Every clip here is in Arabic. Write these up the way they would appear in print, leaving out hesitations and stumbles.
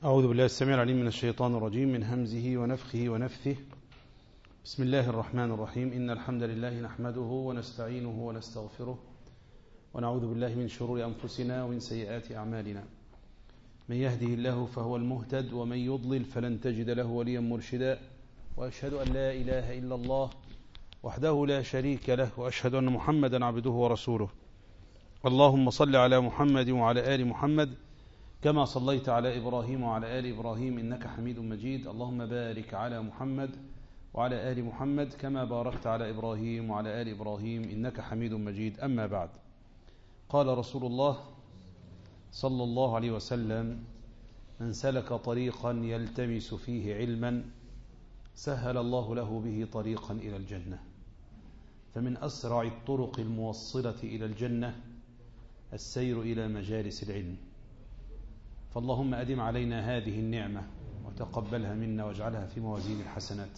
أعوذ بالله السميع العليم من الشيطان الرجيم من همزه ونفخه ونفثه. بسم الله الرحمن الرحيم. إن الحمد لله نحمده ونستعينه ونستغفره ونعوذ بالله من شرور أنفسنا ومن سيئات أعمالنا. من يهده الله فهو المهتد ومن يضلل فلن تجد له وليا مرشدا. وأشهد أن لا إله إلا الله وحده لا شريك له وأشهد أن محمدا عبده ورسوله. اللهم صل على محمد وعلى آل محمد كما صليت على إبراهيم وعلى آل إبراهيم إنك حميد مجيد. اللهم بارك على محمد وعلى آل محمد كما باركت على إبراهيم وعلى آل إبراهيم إنك حميد مجيد. أما بعد، قال رسول الله صلى الله عليه وسلم: من سلك طريقا يلتمس فيه علما سهل الله له به طريقا إلى الجنة. فمن أسرع الطرق الموصلة إلى الجنة السير إلى مجالس العلم. فاللهم أدم علينا هذه النعمة وتقبلها منا واجعلها في موازين الحسنات.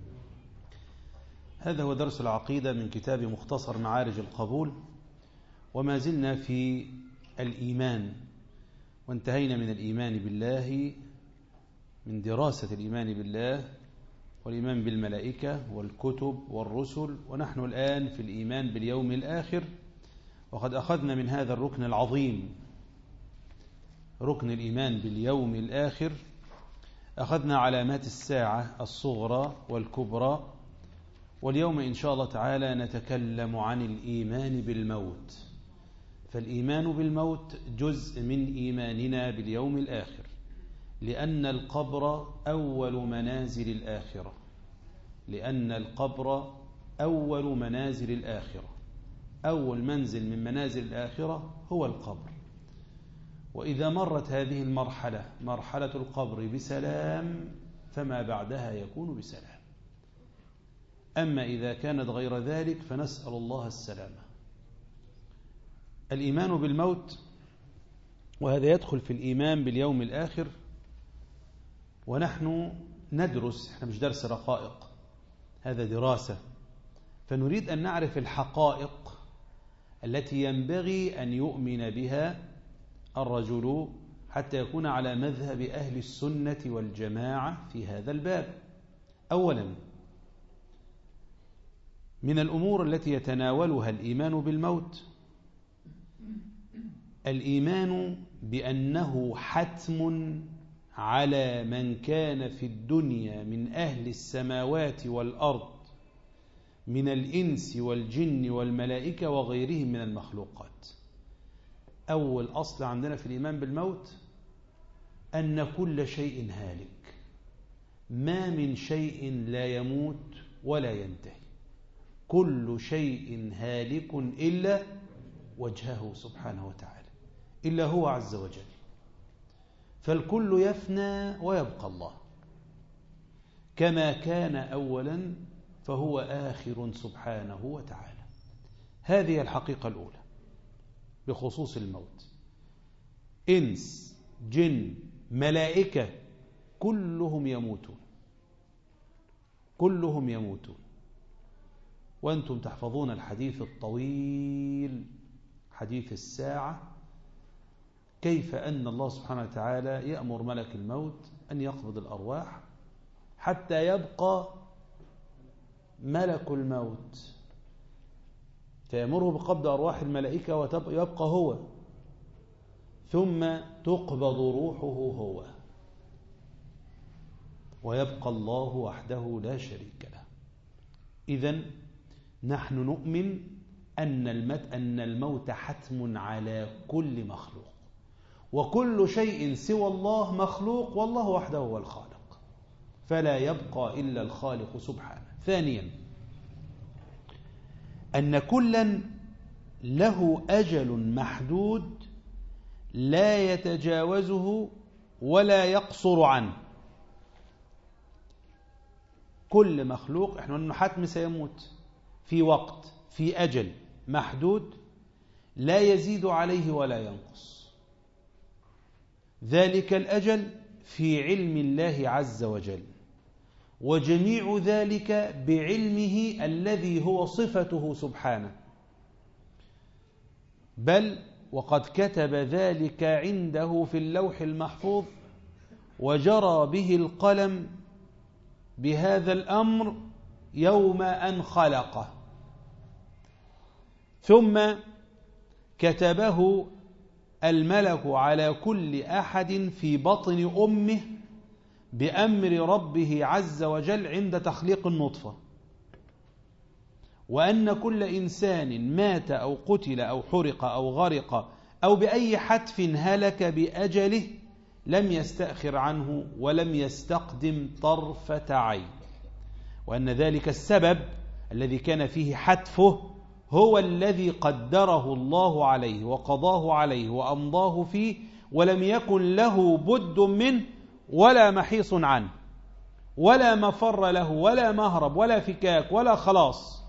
هذا هو درس العقيدة من كتاب مختصر معارج القبول، وما زلنا في الإيمان، وانتهينا من الإيمان بالله، من دراسة الإيمان بالله والإيمان بالملائكة والكتب والرسل، ونحن الآن في الإيمان باليوم الآخر. وقد أخذنا من هذا الركن العظيم، ركن الإيمان باليوم الآخر، أخذنا علامات الساعة الصغرى والكبرى. واليوم إن شاء الله تعالى نتكلم عن الإيمان بالموت. فالإيمان بالموت جزء من إيماننا باليوم الآخر، لأن القبر أول منازل الآخرة، لأن القبر أول منازل الآخرة. أول منزل من منازل الآخرة هو القبر. وإذا مرت هذه المرحلة، مرحلة القبر، بسلام فما بعدها يكون بسلام. أما إذا كانت غير ذلك فنسأل الله السلامة. الإيمان بالموت، وهذا يدخل في الإيمان باليوم الآخر. ونحن ندرس، احنا مش درس رقائق، هذا دراسة. فنريد أن نعرف الحقائق التي ينبغي أن يؤمن بها الرجل حتى يكون على مذهب أهل السنة والجماعة في هذا الباب. أولا، من الأمور التي يتناولها الإيمان بالموت الإيمان بأنه حتم على من كان في الدنيا من أهل السماوات والأرض، من الإنس والجن والملائكة وغيرهم من المخلوقات. أول أصل عندنا في الإيمان بالموت أن كل شيء هالك، ما من شيء لا يموت ولا ينتهي، كل شيء هالك إلا وجهه سبحانه وتعالى، إلا هو عز وجل. فالكل يفنى ويبقى الله، كما كان أولا فهو آخر سبحانه وتعالى. هذه الحقيقة الأولى بخصوص الموت. إنس، جن، ملائكة، كلهم يموتون، كلهم يموتون. وأنتم تحفظون الحديث الطويل، حديث الساعة، كيف أن الله سبحانه وتعالى يأمر ملك الموت أن يقبض الأرواح حتى يبقى ملك الموت، فيأمره بقبض أرواح الملائكة ويبقى هو، ثم تقبض روحه هو، ويبقى الله وحده لا شريك له. إذن نحن نؤمن أن الموت حتم على كل مخلوق، وكل شيء سوى الله مخلوق، والله وحده هو الخالق، فلا يبقى إلا الخالق سبحانه. ثانيا، أن كلا له أجل محدود لا يتجاوزه ولا يقصر عنه. كل مخلوق احنا أنه حتم سيموت في وقت، في أجل محدود لا يزيد عليه ولا ينقص. ذلك الأجل في علم الله عز وجل، وجميع ذلك بعلمه الذي هو صفته سبحانه. بل وقد كتب ذلك عنده في اللوح المحفوظ وجرى به القلم بهذا الأمر يوم أن خلقه، ثم كتبه الملك على كل أحد في بطن أمه بأمر ربه عز وجل عند تخليق النطفة، وأن كل إنسان مات أو قتل أو حرق أو غرق أو بأي حتف هلك بأجله لم يستأخر عنه ولم يستقدم طرفة عين، وأن ذلك السبب الذي كان فيه حتفه هو الذي قدره الله عليه وقضاه عليه وأمضاه فيه، ولم يكن له بد منه ولا محيص عنه ولا مفر له ولا مهرب ولا فكاك ولا خلاص.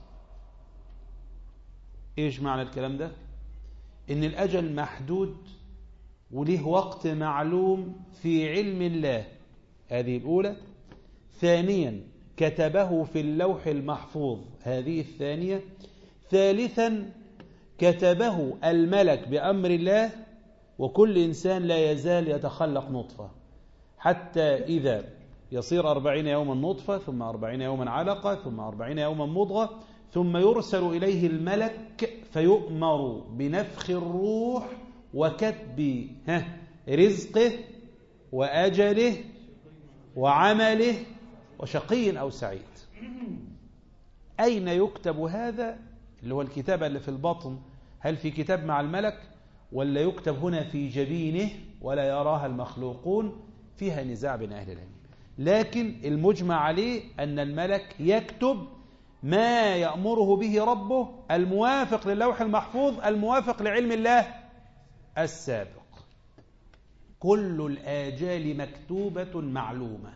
إيش معنى الكلام ده؟ إن الأجل محدود وله وقت معلوم في علم الله، هذه الأولى. ثانيا كتبه في اللوح المحفوظ، هذه الثانية. ثالثا كتبه الملك بأمر الله، وكل إنسان لا يزال يتخلق نطفة حتى إذا يصير 40 يوما نطفة، ثم 40 يوما علقة، ثم 40 يوما مضغة، ثم يرسل إليه الملك فيؤمر بنفخ الروح وكتب رزقه وأجله وعمله وشقي أو سعيد. أين يكتب هذا اللي هو الكتابة اللي في البطن؟ هل في كتاب مع الملك ولا يكتب هنا في جبينه ولا يراها المخلوقون؟ فيها نزاع بين أهل العلم، لكن المجمع عليه أن الملك يكتب ما يأمره به ربه الموافق للوح المحفوظ الموافق لعلم الله السابق. كل الآجال مكتوبة معلومة،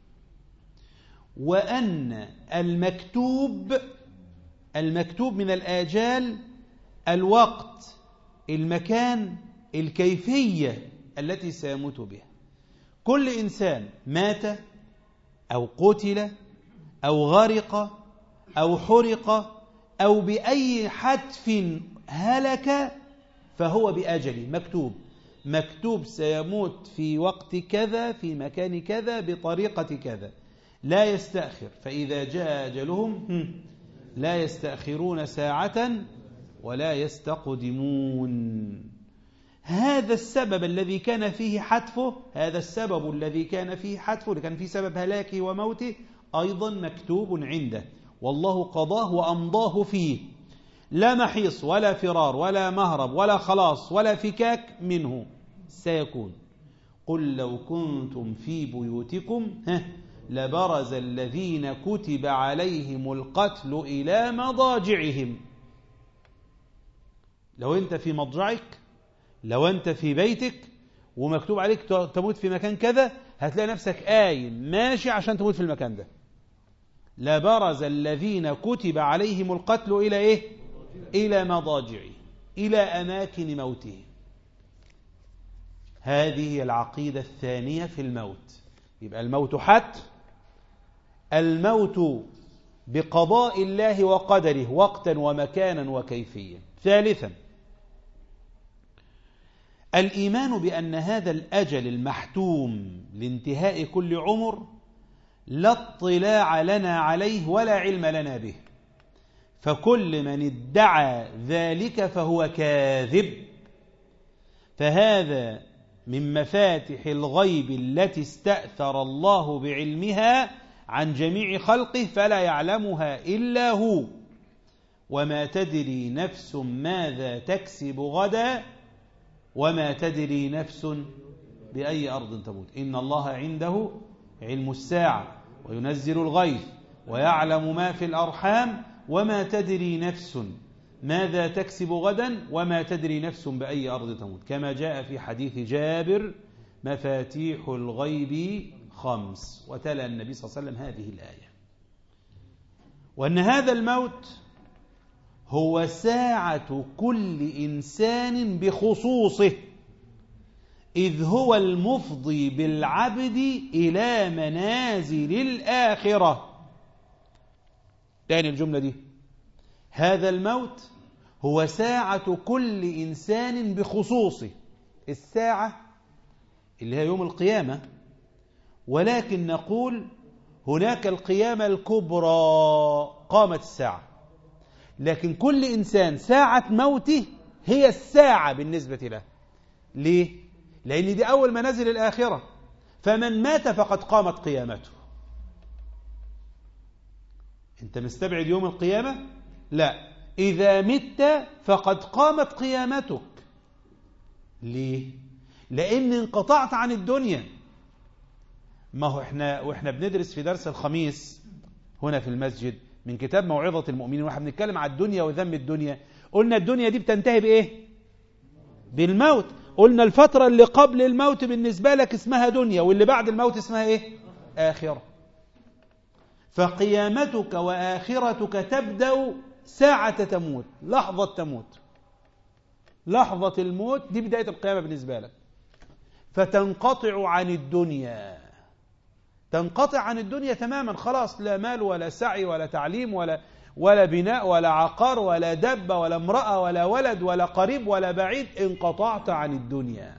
وأن المكتوب من الآجال الوقت، المكان، الكيفية التي سيموت بها. كل إنسان مات أو قتل أو غرق أو حرق أو بأي حتف هلك فهو بأجله مكتوب سيموت في وقت كذا في مكان كذا بطريقة كذا، لا يستأخر. فإذا جاء أجلهم لا يستأخرون ساعة ولا يستقدمون. هذا السبب الذي كان فيه حتفه، اللي كان فيه سبب هلاكه وموته، أيضا مكتوب عنده، والله قضاه وأمضاه فيه، لا محيص ولا فرار ولا مهرب ولا خلاص ولا فكاك منه سيكون. قل لو كنتم في بيوتكم لبرز الذين كتب عليهم القتل إلى مضاجعهم. لو أنت في مضجعك، لو أنت في بيتك ومكتوب عليك تموت في مكان كذا، هتلاقي نفسك قايم ماشي عشان تموت في المكان ده. لبرز الذين كتب عليهم القتل إلى إيه؟ إلى مضاجعهم، إلى أماكن موتهم. هذه هي العقيدة الثانية في الموت. يبقى الموت حتم، الموت بقضاء الله وقدره وقتا ومكانا وكيفية. ثالثا الإيمان بأن هذا الأجل المحتوم لانتهاء كل عمر لا اطلاع لنا عليه ولا علم لنا به، فكل من ادعى ذلك فهو كاذب. فهذا من مفاتح الغيب التي استأثر الله بعلمها عن جميع خلقه فلا يعلمها إلا هو. وما تدري نفس ماذا تكسب غدا وما تدري نفس بأي أرض تموت. إن الله عنده علم الساعة وينزل الغيث ويعلم ما في الأرحام وما تدري نفس ماذا تكسب غدا وما تدري نفس بأي أرض تموت، كما جاء في حديث جابر مفاتيح الغيب 5. وتلا النبي صلى الله عليه وسلم هذه الآية. وأن هذا الموت هو ساعة كل إنسان بخصوصه، إذ هو المفضي بالعبد إلى منازل الآخرة. تاني الجملة دي، هذا الموت هو ساعة كل إنسان بخصوصه. الساعة اللي هي يوم القيامة، ولكن نقول هناك القيامة الكبرى، قامت الساعة، لكن كل إنسان ساعة موته هي الساعة بالنسبة له. ليه؟ لأن دي أول منازل الآخرة، فمن مات فقد قامت قيامته. أنت مستبعد يوم القيامة؟ لا، إذا مت فقد قامت قيامتك. ليه؟ لأن انقطعت عن الدنيا. ما هو وإحنا بندرس في درس الخميس هنا في المسجد من كتاب موعظة المؤمنين، واحنا بنتكلم على الدنيا وذم الدنيا، قلنا الدنيا دي بتنتهي بإيه؟ بالموت. قلنا الفترة اللي قبل الموت بالنسبة لك اسمها دنيا، واللي بعد الموت اسمها إيه؟ آخرة. فقيامتك وآخرتك تبدأ ساعة تموت، لحظة تموت، لحظة الموت دي بداية القيامة بالنسبة لك. فتنقطع عن الدنيا، تنقطع عن الدنيا تماما، خلاص، لا مال ولا سعي ولا تعليم ولا بناء ولا عقار ولا دبة ولا امرأة ولا ولد ولا قريب ولا بعيد، انقطعت عن الدنيا.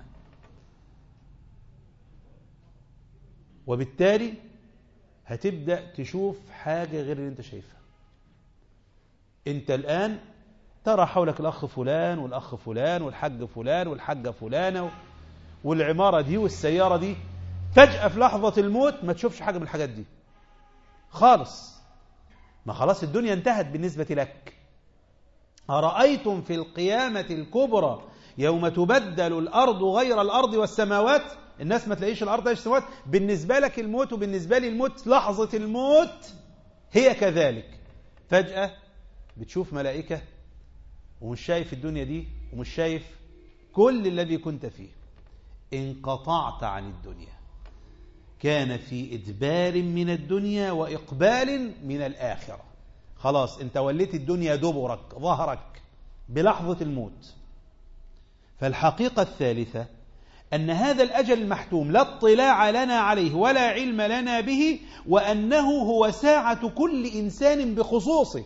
وبالتالي هتبدأ تشوف حاجة غير اللي انت شايفها. انت الآن ترى حولك الأخ فلان والأخ فلان والحج فلان والحجة فلانة والعمارة دي والسيارة دي، فجأة في لحظة الموت ما تشوفش حاجة من الحاجات دي خالص. ما خلاص الدنيا انتهت بالنسبة لك. أرأيتم في القيامة الكبرى يوم تبدل الأرض غير الأرض والسماوات، الناس ما تلاقيش الأرض ايش السماوات. بالنسبة لك الموت وبالنسبة لي الموت، لحظة الموت هي كذلك. فجأة بتشوف ملائكة ومش شايف الدنيا دي ومش شايف كل الذي كنت فيه. انقطعت عن الدنيا، كان في إدبار من الدنيا وإقبال من الآخرة. خلاص انت وليت الدنيا دبرك، ظهرك بلحظة الموت. فالحقيقة الثالثة أن هذا الأجل المحتوم لا اطلاع لنا عليه ولا علم لنا به، وأنه هو ساعة كل إنسان بخصوصه.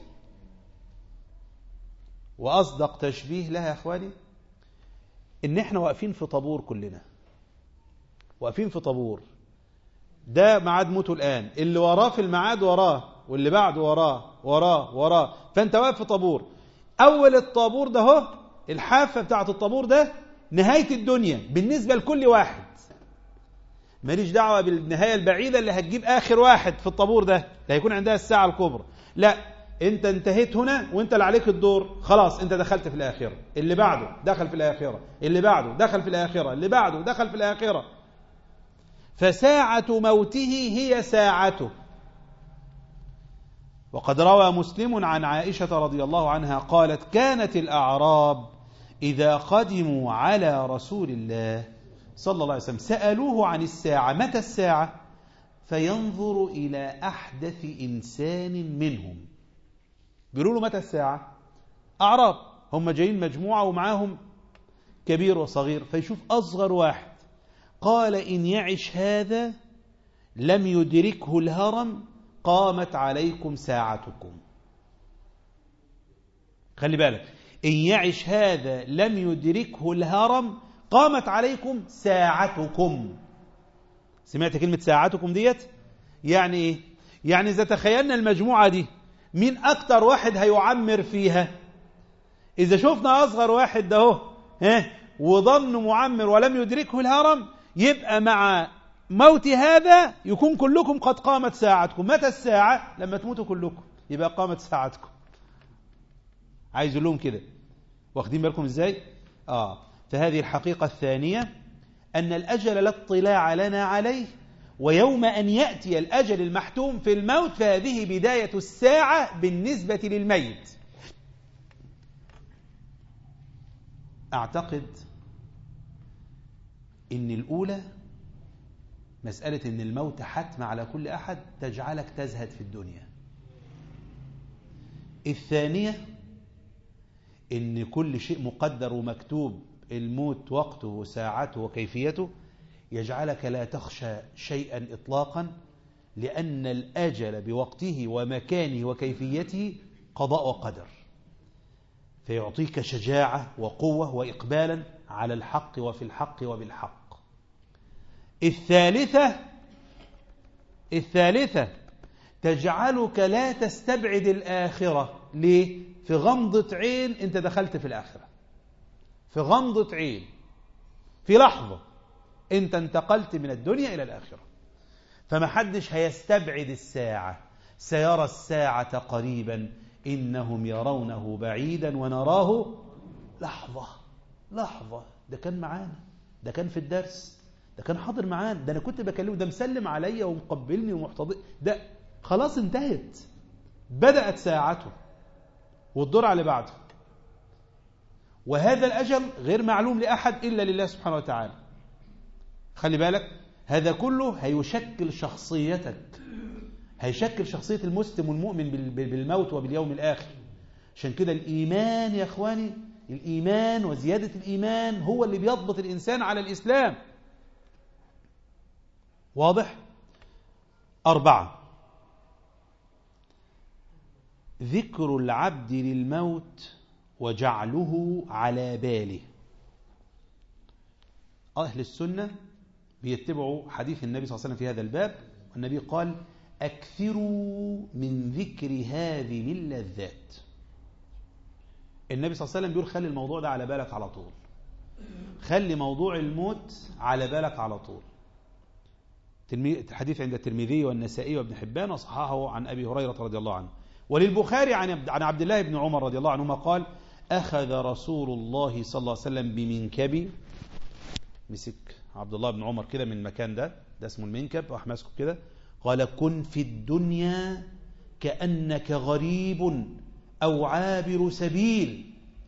وأصدق تشبيه لها يا أخواني إن إحنا واقفين في طابور، كلنا واقفين في طابور، ده ميعاد موته الآن، اللي وراه في الميعاد وراه، واللي بعده وراه، فأنت واقف في طابور. أول الطابور ده هو الحافة بتاعة الطابور ده نهاية الدنيا بالنسبة لكل واحد. ماليش دعوة بالنهاية البعيدة اللي هتجيب آخر واحد في الطابور ده، اللي هيكون عندها الساعة الكبرى. لا، انت انتهيت هنا وانت اللي عليك الدور، خلاص انت دخلت في الآخرة، اللي بعده دخل في الآخرة، اللي بعده دخل في الآخرة، اللي بعده دخل في الآخرة. فساعة موته هي ساعته. وقد روى مسلم عن عائشة رضي الله عنها قالت: كانت الأعراب إذا قدموا على رسول الله صلى الله عليه وسلم سألوه عن الساعة، متى الساعة؟ فينظر إلى أحدث إنسان منهم. بيقولوا له متى الساعة؟ أعراب، هم جايين مجموعة ومعاهم كبير وصغير، فيشوف أصغر واحد. قال: إن يعش هذا لم يدركه الهرم قامت عليكم ساعتكم. خلي بالك، إن يعش هذا لم يدركه الهرم قامت عليكم ساعتكم. سمعت كلمة ساعتكم ديت؟ يعني إيه؟ يعني إذا تخيلنا المجموعة دي مين أكتر واحد هيعمر فيها؟ إذا شفنا أصغر واحد ده وظن معمر ولم يدركه الهرم، يبقى مع موت هذا يكون كلكم قد قامت ساعتكم. متى الساعة؟ لما تموتوا كلكم يبقى قامت ساعتكم. عايز لهم كده، واخدين بالكم ازاي؟ فهذه الحقيقة الثانية، أن الأجل لا اطلاع لنا عليه، ويوم أن يأتي الأجل المحتوم في الموت فهذه بداية الساعة بالنسبة للميت. أعتقد إن الأولى مسألة إن الموت حتم على كل أحد تجعلك تزهد في الدنيا. الثانية إن كل شيء مقدر ومكتوب، الموت وقته وساعته وكيفيته، يجعلك لا تخشى شيئا إطلاقا، لأن الأجل بوقته ومكانه وكيفيته قضاء وقدر، فيعطيك شجاعة وقوة وإقبالا على الحق وفي الحق وبالحق. الثالثة الثالثة تجعلك لا تستبعد الآخرة. ليه؟ في غمضة عين أنت دخلت في الآخرة، في غمضة عين، في لحظة أنت انتقلت من الدنيا إلى الآخرة. فما حدش هيستبعد الساعة. سيرى الساعة قريبا إنهم يرونه بعيدا ونراه لحظة. لحظة. ده كان معانا، ده كان في الدرس، ده كان حاضر معانا، ده أنا كنت بكلمه، ده مسلم عليا ومقبلني ومحتضن، ده خلاص انتهت، بدأت ساعته والدور على بعده. وهذا الأجل غير معلوم لأحد إلا لله سبحانه وتعالى. خلي بالك، هذا كله هيشكل شخصيتك، هيشكل شخصية المسلم والمؤمن بالموت وباليوم الآخر. عشان كده الإيمان يا أخواني، الإيمان وزيادة الإيمان هو اللي بيضبط الإنسان على الإسلام. واضح؟ 4، ذكر العبد للموت وجعله على باله. أهل السنة بيتبعوا حديث النبي صلى الله عليه وسلم في هذا الباب، والنبي قال: أكثروا من ذكر هذه اللذات. النبي صلى الله عليه وسلم بيقول خلي الموضوع ده على بالك على طول، خلي موضوع الموت على بالك على طول. الحديث عند الترمذي والنسائي وابن حبان وصححه عن أبي هريرة رضي الله عنه. وللبخاري عن عبد الله بن عمر رضي الله عنهما قال: أخذ رسول الله صلى الله عليه وسلم بمنكبي، مسك عبد الله بن عمر كده من المكان ده اسمه المنكب، راح ماسكه كده، قال: كن في الدنيا كأنك غريب أو عابر سبيل.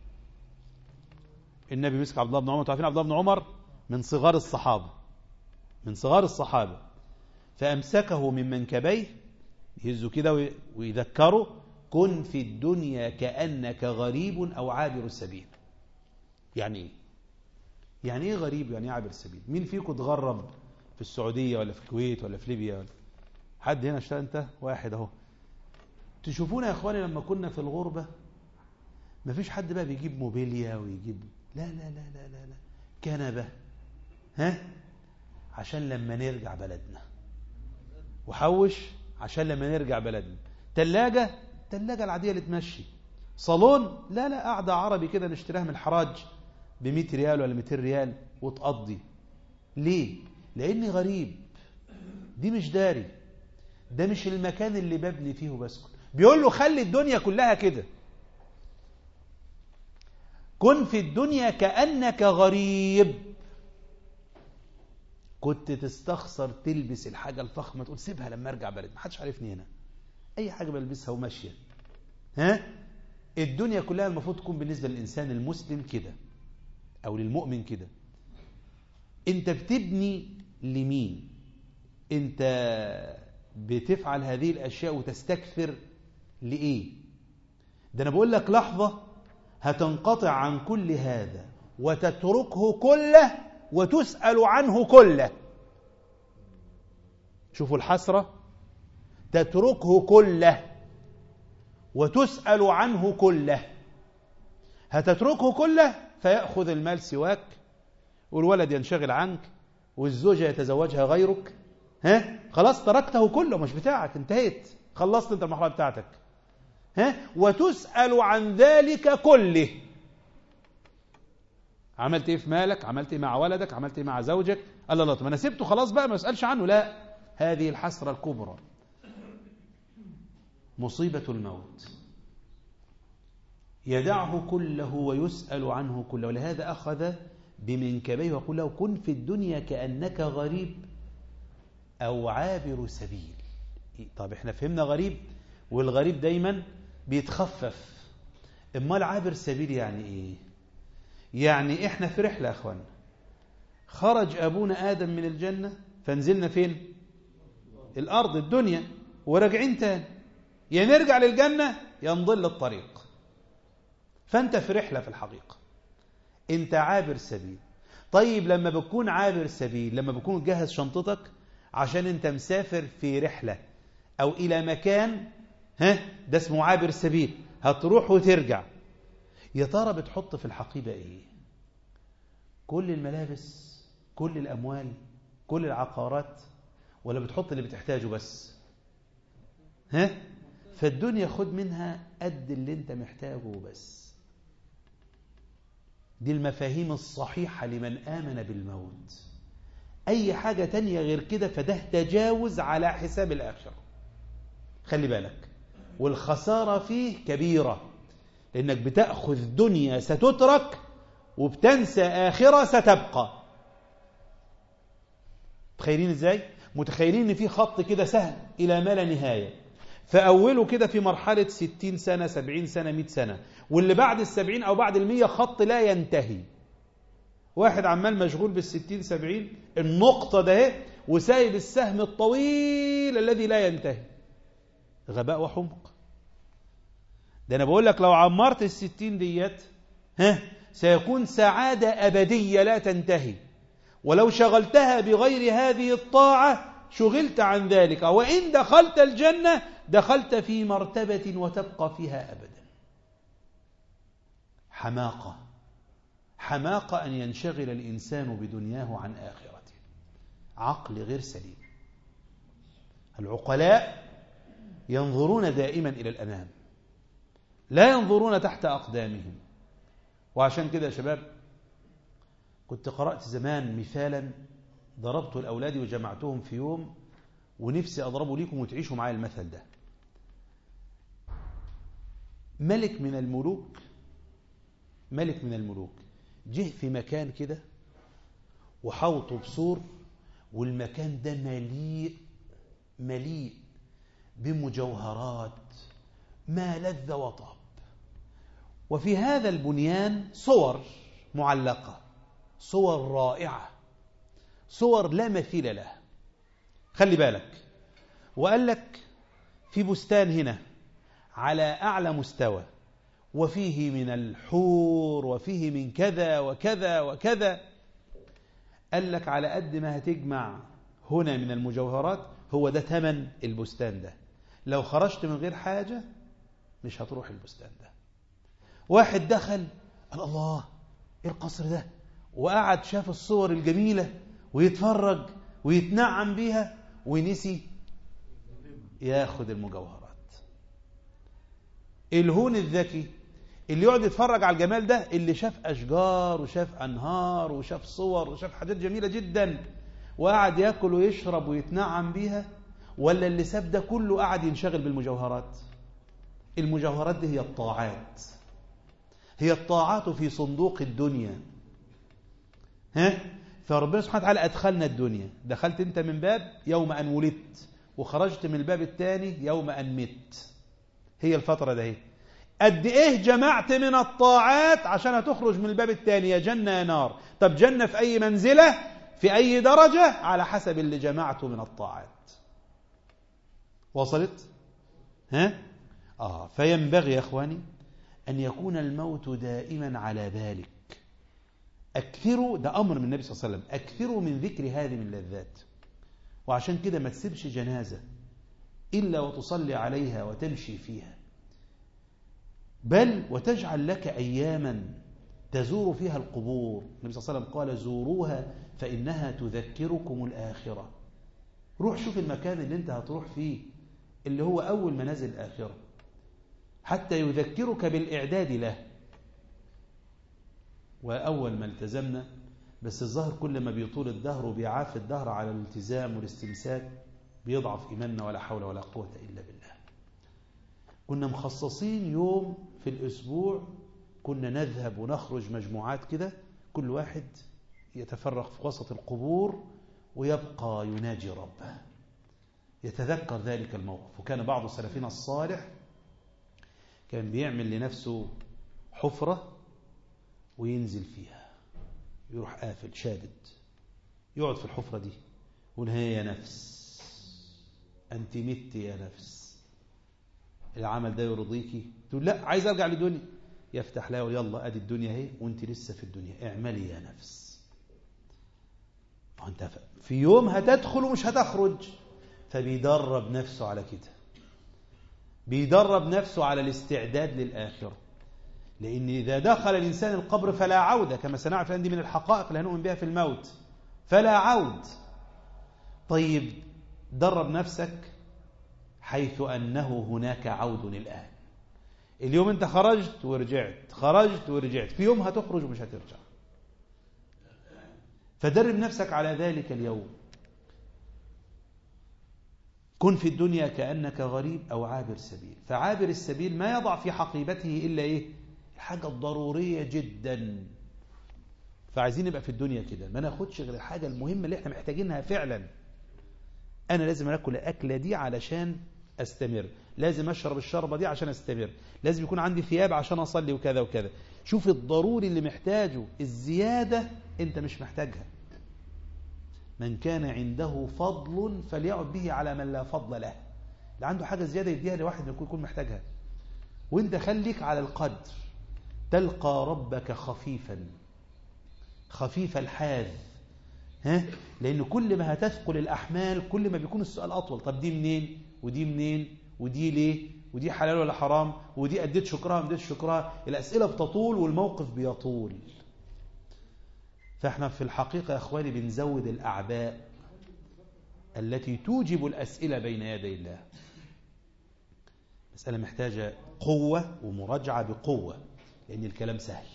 النبي مسك عبد الله بن عمر. تعرفين عبد الله بن عمر من صغار الصحابة، من صغار الصحابة، فأمسكه من منكبيه يهزه كده ويذكره: كن في الدنيا كأنك غريب أو عابر السبيل. يعني إيه؟ يعني إيه غريب؟ يعني إيه عابر السبيل؟ مين فيكم اتغرب في السعودية ولا في الكويت ولا في ليبيا ولا حد هنا اشتغل؟ أنت واحد أهو. تشوفونا يا إخواني لما كنا في الغربة ما فيش حد بقى بيجيب موبيليا ويجيب لا لا لا لا لا, لا. كنبة، عشان لما نرجع بلدنا، وحوش عشان لما نرجع بلدنا. تلاجة العادية اللي تمشي. صالون لا قاعدة عربي كده نشتريها من الحراج ب100 ريال ولا 200 ريال وتقضي. ليه؟ لأني غريب، دي مش داري، ده مش المكان اللي ببني فيه وبسكن. بيقول له خلي الدنيا كلها كده، كن في الدنيا كأنك غريب. كنت تستخسر تلبس الحاجة الفخمة تقول سيبها لما ارجع بلد، ما حدش عارفني هنا، اي حاجة بلبسها وماشية. الدنيا كلها المفروض تكون بالنسبة للإنسان المسلم كده، او للمؤمن كده. انت بتبني لمين؟ انت بتفعل هذه الاشياء وتستكثر لإيه؟ ده انا بقول لك لحظة هتنقطع عن كل هذا وتتركه كله وتسأل عنه كله. شوفوا الحسرة، تتركه كله وتسأل عنه كله. هتتركه كله فيأخذ المال سواك، والولد ينشغل عنك، والزوجة يتزوجها غيرك. خلاص تركته كله، مش بتاعك، انتهيت، خلصت انت المرحلة بتاعتك. وتسأل عن ذلك كله. عملت ايه في مالك؟ عملت ايه مع ولدك؟ عملت ايه مع زوجك؟ الله طب انا سبته خلاص بقى ما اسالش عنه. لا، هذه الحسرة الكبرى، مصيبة الموت. يدعه كله ويسأل عنه كله. ولهذا أخذ بمنكبيه وقال له: كن في الدنيا كأنك غريب أو عابر سبيل. طب احنا فهمنا غريب، والغريب دايما بيتخفف. امال عابر سبيل يعني ايه؟ يعني احنا في رحلة يا اخوان، خرج ابونا ادم من الجنة فنزلنا فين؟ الارض الدنيا، وراجعين تاني، يا نرجع للجنة يا نضل الطريق. فانت في رحلة في الحقيقة، انت عابر سبيل. طيب لما بتكون عابر سبيل، لما بتكون تجهز شنطتك عشان انت مسافر في رحلة او الى مكان، ده اسمه عابر سبيل، هتروح وترجع. يا ترى بتحط في الحقيبة ايه؟ كل الملابس، كل الاموال، كل العقارات، ولا بتحط اللي بتحتاجه بس؟ ها؟ فالدنيا خد منها قد اللي انت محتاجه بس. دي المفاهيم الصحيحة لمن آمن بالموت. أي حاجة تانية غير كده فده تجاوز على حساب الآخرة. خلي بالك، والخسارة فيه كبيرة، لأنك بتأخذ دنيا ستترك وبتنسى آخرة ستبقى. متخيلين إزاي؟ متخيلين إن في خط كده سهل إلى ما لا نهاية، فأوله كده في مرحلة 60 سنة 70 سنة 100 سنة، واللي بعد 70 أو بعد 100 خط لا ينتهي. واحد عمال مشغول بال60 70 النقطة ده وسايب السهم الطويل الذي لا ينتهي. غباء وحمق. ده أنا بقول لك لو عمرت 60 ديت سيكون سعادة أبدية لا تنتهي، ولو شغلتها بغير هذه الطاعة شغلت عن ذلك، وإن دخلت الجنة دخلت في مرتبة وتبقى فيها أبدا. حماقة أن ينشغل الإنسان بدنياه عن آخرته. عقل غير سليم. العقلاء ينظرون دائما إلى الأمام، لا ينظرون تحت أقدامهم. وعشان كده يا شباب كنت قرأت زمان مثالا ضربته لأولادي وجمعتهم في يوم، ونفسي أضربه لكم وتعيشوا معايا المثل ده. ملك من الملوك جه في مكان كده وحوطه بسور، والمكان ده مليء بمجوهرات ما لذ وطاب. وفي هذا البنيان صور معلقة، صور رائعة، صور لا مثيل لها. خلي بالك، وقال لك في بستان هنا على أعلى مستوى، وفيه من الحور وفيه من كذا وكذا وكذا. قال لك على قد ما هتجمع هنا من المجوهرات هو ده ثمن البستان ده. لو خرجت من غير حاجة مش هتروح البستان ده. واحد دخل قال الله ايه القصر ده، وقعد شاف الصور الجميلة ويتفرج ويتنعم بيها ونسي ياخد المجوهرات. الهون الذكي اللي يقعد يتفرج على الجمال ده، اللي شاف أشجار وشاف أنهار وشاف صور وشاف حاجات جميلة جدا وقعد يأكل ويشرب ويتنعم بيها، ولا اللي ساب ده كله قعد ينشغل بالمجوهرات؟ المجوهرات دي هي الطاعات في صندوق الدنيا. فربنا سبحانه وتعالى أدخلنا الدنيا. دخلت أنت من باب يوم أن ولدت، وخرجت من الباب الثاني يوم أن مت. هي الفترة ده قد إيه جمعت من الطاعات عشان هتخرج من الباب الثاني، يا جنة يا نار. طب جنة في أي منزلة، في أي درجة؟ على حسب اللي جمعته من الطاعات. وصلت؟ فينبغي يا أخواني أن يكون الموت دائما على بالك. أكثروا، ده أمر من النبي صلى الله عليه وسلم، أكثروا من ذكر هذه من اللذات. وعشان كده ما تسيبش جنازة إلا وتصلي عليها وتمشي فيها، بل وتجعل لك أياما تزور فيها القبور. النبي صلى الله عليه وسلم قال زوروها فإنها تذكركم الآخرة. روح شوف المكان اللي انت هتروح فيه اللي هو أول منازل الآخرة، حتى يذكرك بالإعداد له. وأول ما التزمنا، بس الظاهر كل ما بيطول الدهر وبيعاف الدهر على الالتزام والاستمساك بيضعف إيماننا، ولا حول ولا قوة إلا بالله. كنا مخصصين يوم في الأسبوع كنا نذهب ونخرج مجموعات كده، كل واحد يتفرق في وسط القبور ويبقى يناجي ربه، يتذكر ذلك الموقف. وكان بعض سلفنا الصالح كان بيعمل لنفسه حفرة وينزل فيها، يروح قافل شادد، يقعد في الحفرة دي يقول هي يا نفس أنت مت يا نفس، العمل ده يرضيكي؟ تقول لا عايز أرجع لدنيا. يفتح لها يلا أدي الدنيا اهي وانت لسه في الدنيا، اعملي يا نفس. وانت في يوم هتدخل ومش هتخرج. فبيدرب نفسه على كده، بيدرب نفسه على الاستعداد للآخرة. لأن إذا دخل الإنسان القبر فلا عودة، كما سنعرف دي من الحقائق اللي هنؤمن بها في الموت، فلا عود. طيب درب نفسك حيث أنه هناك عود الآن. اليوم أنت خرجت ورجعت، في يوم هتخرج ومش هترجع. فدرب نفسك على ذلك اليوم. كن في الدنيا كأنك غريب أو عابر سبيل. فعابر السبيل ما يضع في حقيبته إلا إيه؟ الحاجة الضرورية جدا. فعايزين نبقى في الدنيا كده، ما ناخدش غير الحاجة المهمة اللي احنا محتاجينها فعلا. أنا لازم أكل الأكلة دي علشان أستمر، لازم أشرب الشربة دي عشان أستمر، لازم يكون عندي ثياب عشان أصلي وكذا وكذا. شوف الضروري اللي محتاجه، الزيادة أنت مش محتاجها. من كان عنده فضل فليعد به على من لا فضل له. اللي عنده حاجة زيادة يديها لواحد يكون محتاجها. وانت خليك على القدر. تلقى ربك خفيف الحاذ. لأن كل ما هتثقل الأحمال كل ما بيكون السؤال أطول. طب دي منين ودي منين ودي ليه ودي حلال ولا حرام ودي أديت شكرها ما أديتش شكرها. الأسئلة بتطول والموقف بيطول. فاحنا في الحقيقة يا أخواني بنزود الأعباء التي توجب الأسئلة بين يدي الله. مسألة محتاجة قوة ومراجعة بقوة، لأن الكلام سهل.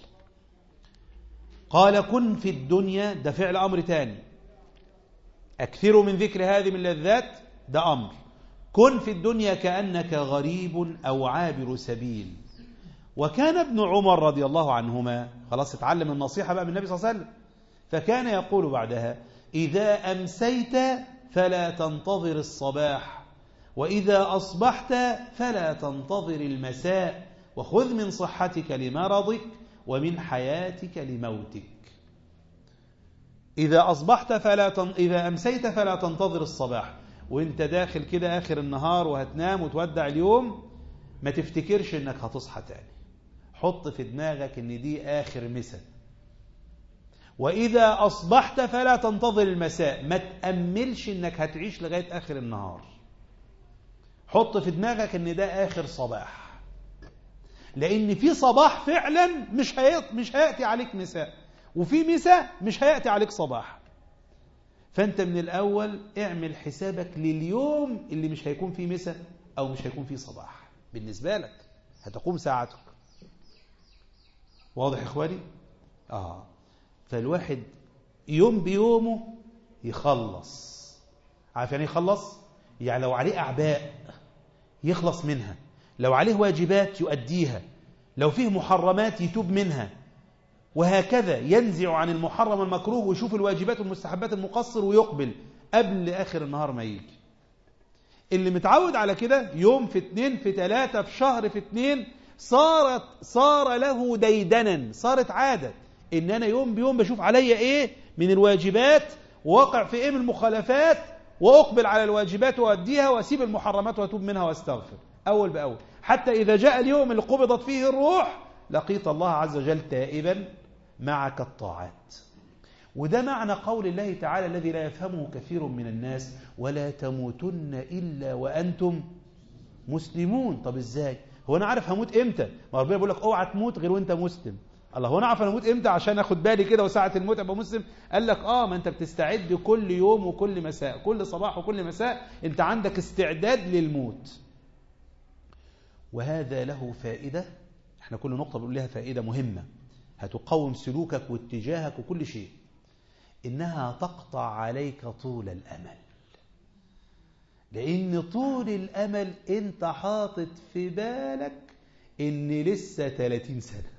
قال كن في الدنيا، ده فعل أمر تاني. أكثروا من ذكر هذه من اللذات، ده أمر. كن في الدنيا كأنك غريب أو عابر سبيل. وكان ابن عمر رضي الله عنهما خلاص اتعلم النصيحة بقى من النبي صلى الله عليه وسلم، فكان يقول بعدها: إذا أمسيت فلا تنتظر الصباح، وإذا أصبحت فلا تنتظر المساء، وخذ من صحتك لمرضك ومن حياتك لموتك. إذا أمسيت فلا تنتظر الصباح. وانت داخل كده آخر النهار وهتنام وتودع اليوم، ما تفتكرش انك هتصحى تاني. حط في دماغك ان دي آخر مساء. وإذا أصبحت فلا تنتظر المساء، ما تأملش انك هتعيش لغاية آخر النهار. حط في دماغك ان ده آخر صباح، لأن في صباح فعلا مش هيأتي عليك مساء، وفي مساء مش هيأتي عليك صباح. فأنت من الأول اعمل حسابك لليوم اللي مش هيكون فيه مساء أو مش هيكون فيه صباح بالنسبة لك، هتقوم ساعتك. واضح يا إخواني؟ فالواحد يوم بيومه يخلص. عارف يعني يخلص؟ يعني لو عليه أعباء يخلص منها، لو عليه واجبات يؤديها، لو فيه محرمات يتوب منها، وهكذا ينزع عن المحرم المكروه ويشوف الواجبات والمستحبات المقصر ويقبل قبل آخر النهار ما يجي. اللي متعود على كده يوم في 2 في 3 في شهر في 2 صار له ديدنا، صارت عادة إن أنا يوم بيوم بشوف عليا إيه من الواجبات وواقع في إيه من المخالفات، وأقبل على الواجبات وأديها وأسيب المحرمات وأتوب منها وأستغفر أول بأول، حتى إذا جاء اليوم اللي قبضت فيه الروح لقيت الله عز وجل تائبا معك الطاعات. وده معنى قول الله تعالى الذي لا يفهمه كثير من الناس: ولا تموتن إلا وأنتم مسلمون. طب إزاي؟ هو أنا عارف هموت إمتى؟ ما ربنا بيقول لك اوعى تموت غير وأنت مسلم. الله، هو أنا عارف أنا هموت إمتى عشان أخد بالي كده وساعة الموت أبقى مسلم؟ قال لك ما أنت بتستعد كل يوم وكل مساء، كل صباح وكل مساء أنت عندك استعداد للموت. وهذا له فائدة، احنا كل نقطة بنقول لها فائدة مهمة هتقوم سلوكك واتجاهك وكل شيء. إنها تقطع عليك طول الأمل، لأن طول الأمل أنت حاطط في بالك إن لسه 30 سنة.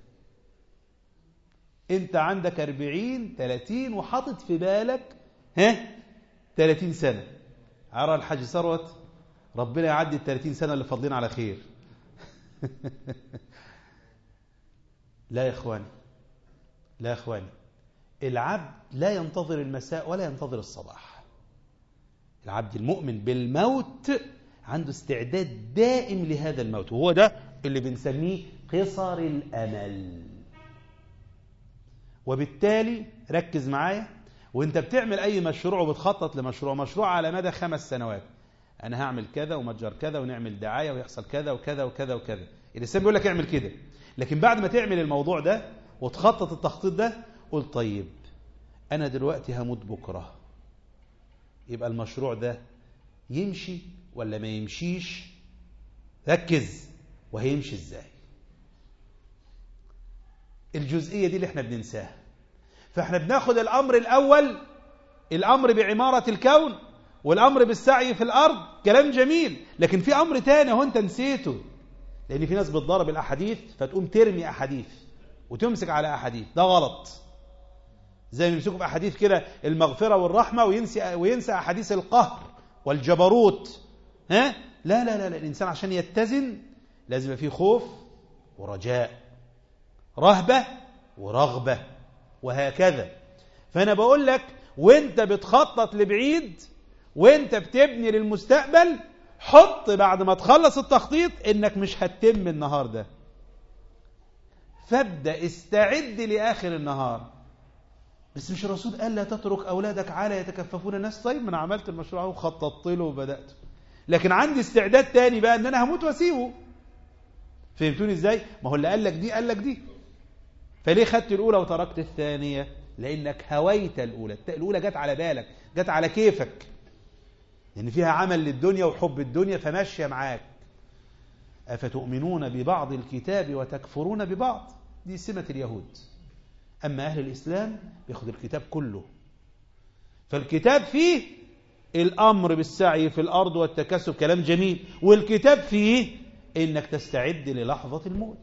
أنت عندك 40 30 وحاطط في بالك 30 سنة. عرى الحاج ثروت ربنا يعدي 30 سنة اللي فاضلين على خير. لا يا إخواني، لا يا إخواني، العبد لا ينتظر المساء ولا ينتظر الصباح. العبد المؤمن بالموت عنده استعداد دائم لهذا الموت، وهو ده اللي بنسميه قصر الأمل. وبالتالي ركز معايا وانت بتعمل أي مشروع وبتخطط مشروع على مدى 5 سنوات. أنا هعمل كذا ومتجر كذا ونعمل دعاية ويحصل كذا وكذا وكذا وكذا. الإسلام بيقول لك اعمل كده، لكن بعد ما تعمل الموضوع ده وتخطط التخطيط ده قل طيب أنا دلوقتي هموت بكرة، يبقى المشروع ده يمشي ولا ما يمشيش؟ ركز، وهيمشي ازاي؟ الجزئية دي اللي احنا بننساها. فاحنا بناخد الأمر الأول، الأمر بعمارة الكون والأمر بالسعي في الأرض، كلام جميل، لكن في أمر تاني هو أنت نسيته. لأن في ناس بتضرب الأحاديث فتقوم ترمي أحاديث وتمسك على أحاديث، ده غلط. زي ما يمسكوا في أحاديث كده المغفرة والرحمة وينسى أحاديث القهر والجبروت. ها؟ لا لا لا لا، الإنسان عشان يتزن لازم يبقى فيه خوف ورجاء، رهبة ورغبة، وهكذا. فأنا بقول لك وانت بتخطط لبعيد وانت بتبني للمستقبل، حط بعد ما تخلص التخطيط انك مش هتتم النهارده، فابدأ استعد لآخر النهار. بس مش الرسول قال لا تترك أولادك على يتكففون الناس؟ طيب ما أنا عملت المشروع وخططت له وبدأت، لكن عندي استعداد تاني بقى ان انا هموت واسيبه. فهمتوني ازاي؟ ما هو اللي قال لك دي قال لك دي، فليه خدت الأولى وتركت الثانية؟ لأنك هويت الأولى. الأولى جت على بالك، جت على كيفك، لأن فيها عمل للدنيا وحب الدنيا فماشية معاك. أفتؤمنون ببعض الكتاب وتكفرون ببعض، دي سمة اليهود. أما أهل الإسلام بياخد الكتاب كله، فالكتاب فيه الأمر بالسعي في الأرض والتكسب، كلام جميل، والكتاب فيه إنك تستعد للحظة الموت.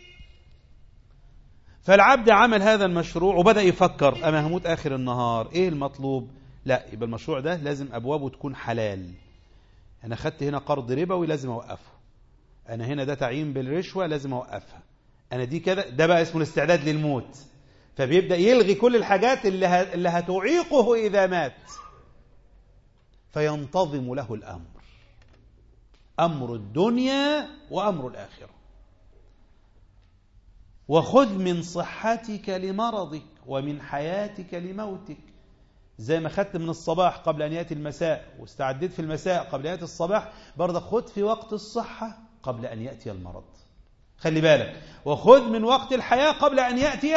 فالعبد عمل هذا المشروع وبدأ يفكر أنا هموت آخر النهار، إيه المطلوب؟ لا، يبقى المشروع ده لازم أبوابه تكون حلال. أنا خدت هنا قرض ربوي لازم أوقفه، أنا هنا ده تعيين بالرشوة لازم أوقفها، أنا دي كذا، ده بقى اسمه الاستعداد للموت. فبيبدأ يلغي كل الحاجات اللي هتعيقه إذا مات، فينتظم له الأمر، أمر الدنيا وأمر الآخرة. وخذ من صحتك لمرضك ومن حياتك لموتك. زي ما خدت من الصباح قبل أن يأتي المساء واستعدت في المساء قبل أن يأتي الصباح، برضه خذ في وقت الصحة قبل أن يأتي المرض. خلي بالك، وخذ من وقت الحياة قبل أن يأتي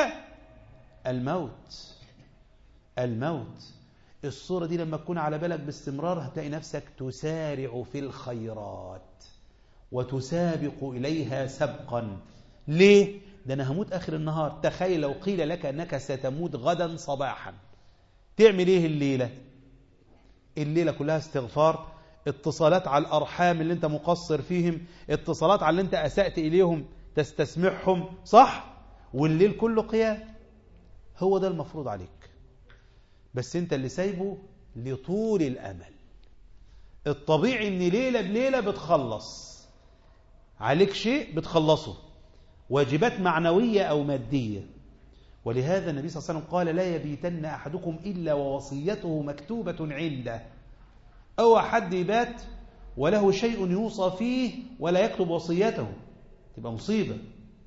الموت. الموت الصورة دي لما تكون على بالك باستمرار هتلاقي نفسك تسارع في الخيرات وتسابق إليها سبقا. ليه؟ ده أنا هموت آخر النهار. تخيل لو قيل لك أنك ستموت غدا صباحا، تعمل إيه الليلة؟ الليلة كلها استغفار، اتصالات على الأرحام اللي أنت مقصر فيهم، اتصالات على اللي أنت أسأت إليهم تستسمحهم، صح؟ والليل كله قيام. هو ده المفروض عليك، بس أنت اللي سايبه لطول الأمل. الطبيعي أن ليلة بليلة بتخلص عليك شيء بتخلصه، واجبات معنوية أو مادية. ولهذا النبي صلى الله عليه وسلم قال لا يبيتن أحدكم إلا ووصيته مكتوبة عنده. أو حد يبات وله شيء يوصى فيه ولا يكتب وصيته، تبقى مصيبة.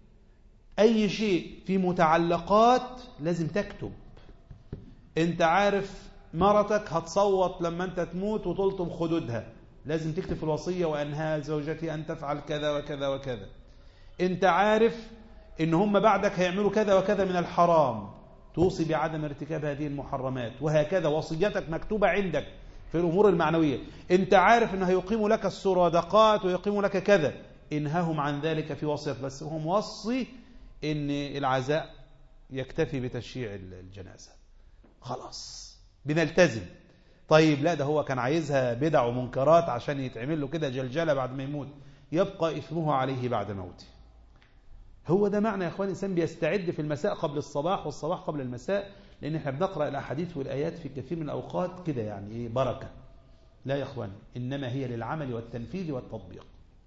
أي شيء في متعلقات لازم تكتب. أنت عارف مرتك هتصوت لما أنت تموت وتلطم خدودها، لازم تكتب في الوصية وأنهى زوجتي أن تفعل كذا وكذا وكذا. أنت عارف إن هم بعدك هيعملوا كذا وكذا من الحرام، توصي بعدم ارتكاب هذه المحرمات، وهكذا وصيتك مكتوبة عندك في الأمور المعنوية. أنت عارف إنه هيقيموا لك السرادقات ويقيموا لك كذا، انهاهم عن ذلك في وصية، بس هو موصي إن العزاء يكتفي بتشييع الجنازة، خلاص بنلتزم. طيب لا، ده هو كان عايزها بدع ومنكرات عشان يتعمل له كده جلجلة بعد ما يموت، يبقى إثمه عليه بعد موته. هو ده معنى يا إخوان الإنسان بيستعد في المساء قبل الصباح والصباح قبل المساء، لأن احنا بنقرأ الأحاديث والآيات في كثير من الأوقات كده يعني إيه بركة. لا يا إخوان، إنما هي للعمل والتنفيذ والتطبيق.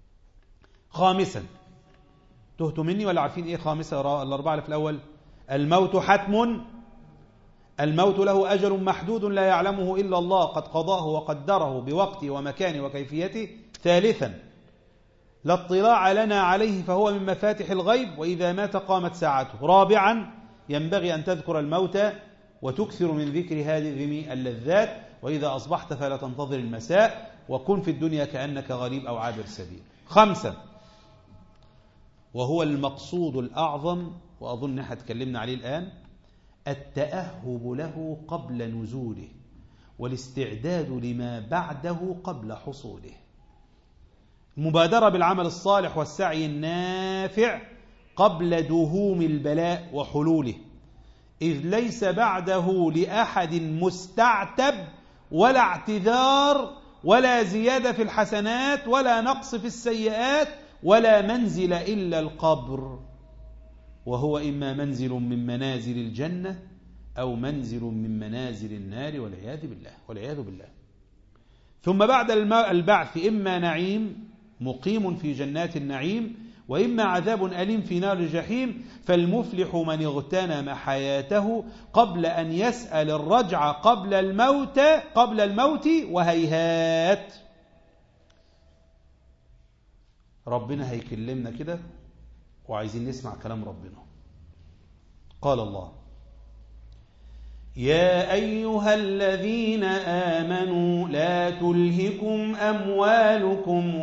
خامسا، تهتوا مني ولا عارفين إيه خامسا؟ الأربعة اللي في الأول. الموت حتم، الموت له أجل محدود لا يعلمه إلا الله، قد قضاه وقدره بوقته ومكانه وكيفيته. ثالثا، لا اطلاع لنا عليه فهو من مفاتح الغيب، وإذا مات قامت ساعته. رابعا، ينبغي أن تذكر الموت وتكثر من ذكر هذه اللذات، وإذا أصبحت فلا تنتظر المساء، وكن في الدنيا كأنك غريب أو عابر سبيل. خمسا، وهو المقصود الأعظم وأظن احنا اتكلمنا عليه الآن، التأهب له قبل نزوله، والاستعداد لما بعده قبل حصوله. المبادرة بالعمل الصالح والسعي النافع قبل دهوم البلاء وحلوله، إذ ليس بعده لأحد مستعتب ولا اعتذار ولا زيادة في الحسنات ولا نقص في السيئات ولا منزل إلا القبر، وهو إما منزل من منازل الجنة أو منزل من منازل النار والعياذ بالله. ثم بعد البعث إما نعيم مقيم في جنات النعيم، وإما عذاب أليم في نار الجحيم. فالمفلح من اغتنم حياته قبل أن يسأل الرجع قبل الموت وهيهات. ربنا هيكلمنا كده وعايزين نسمع كلام ربنا. قال الله: يا أيها الذين آمنوا لا تلهكم أموالكم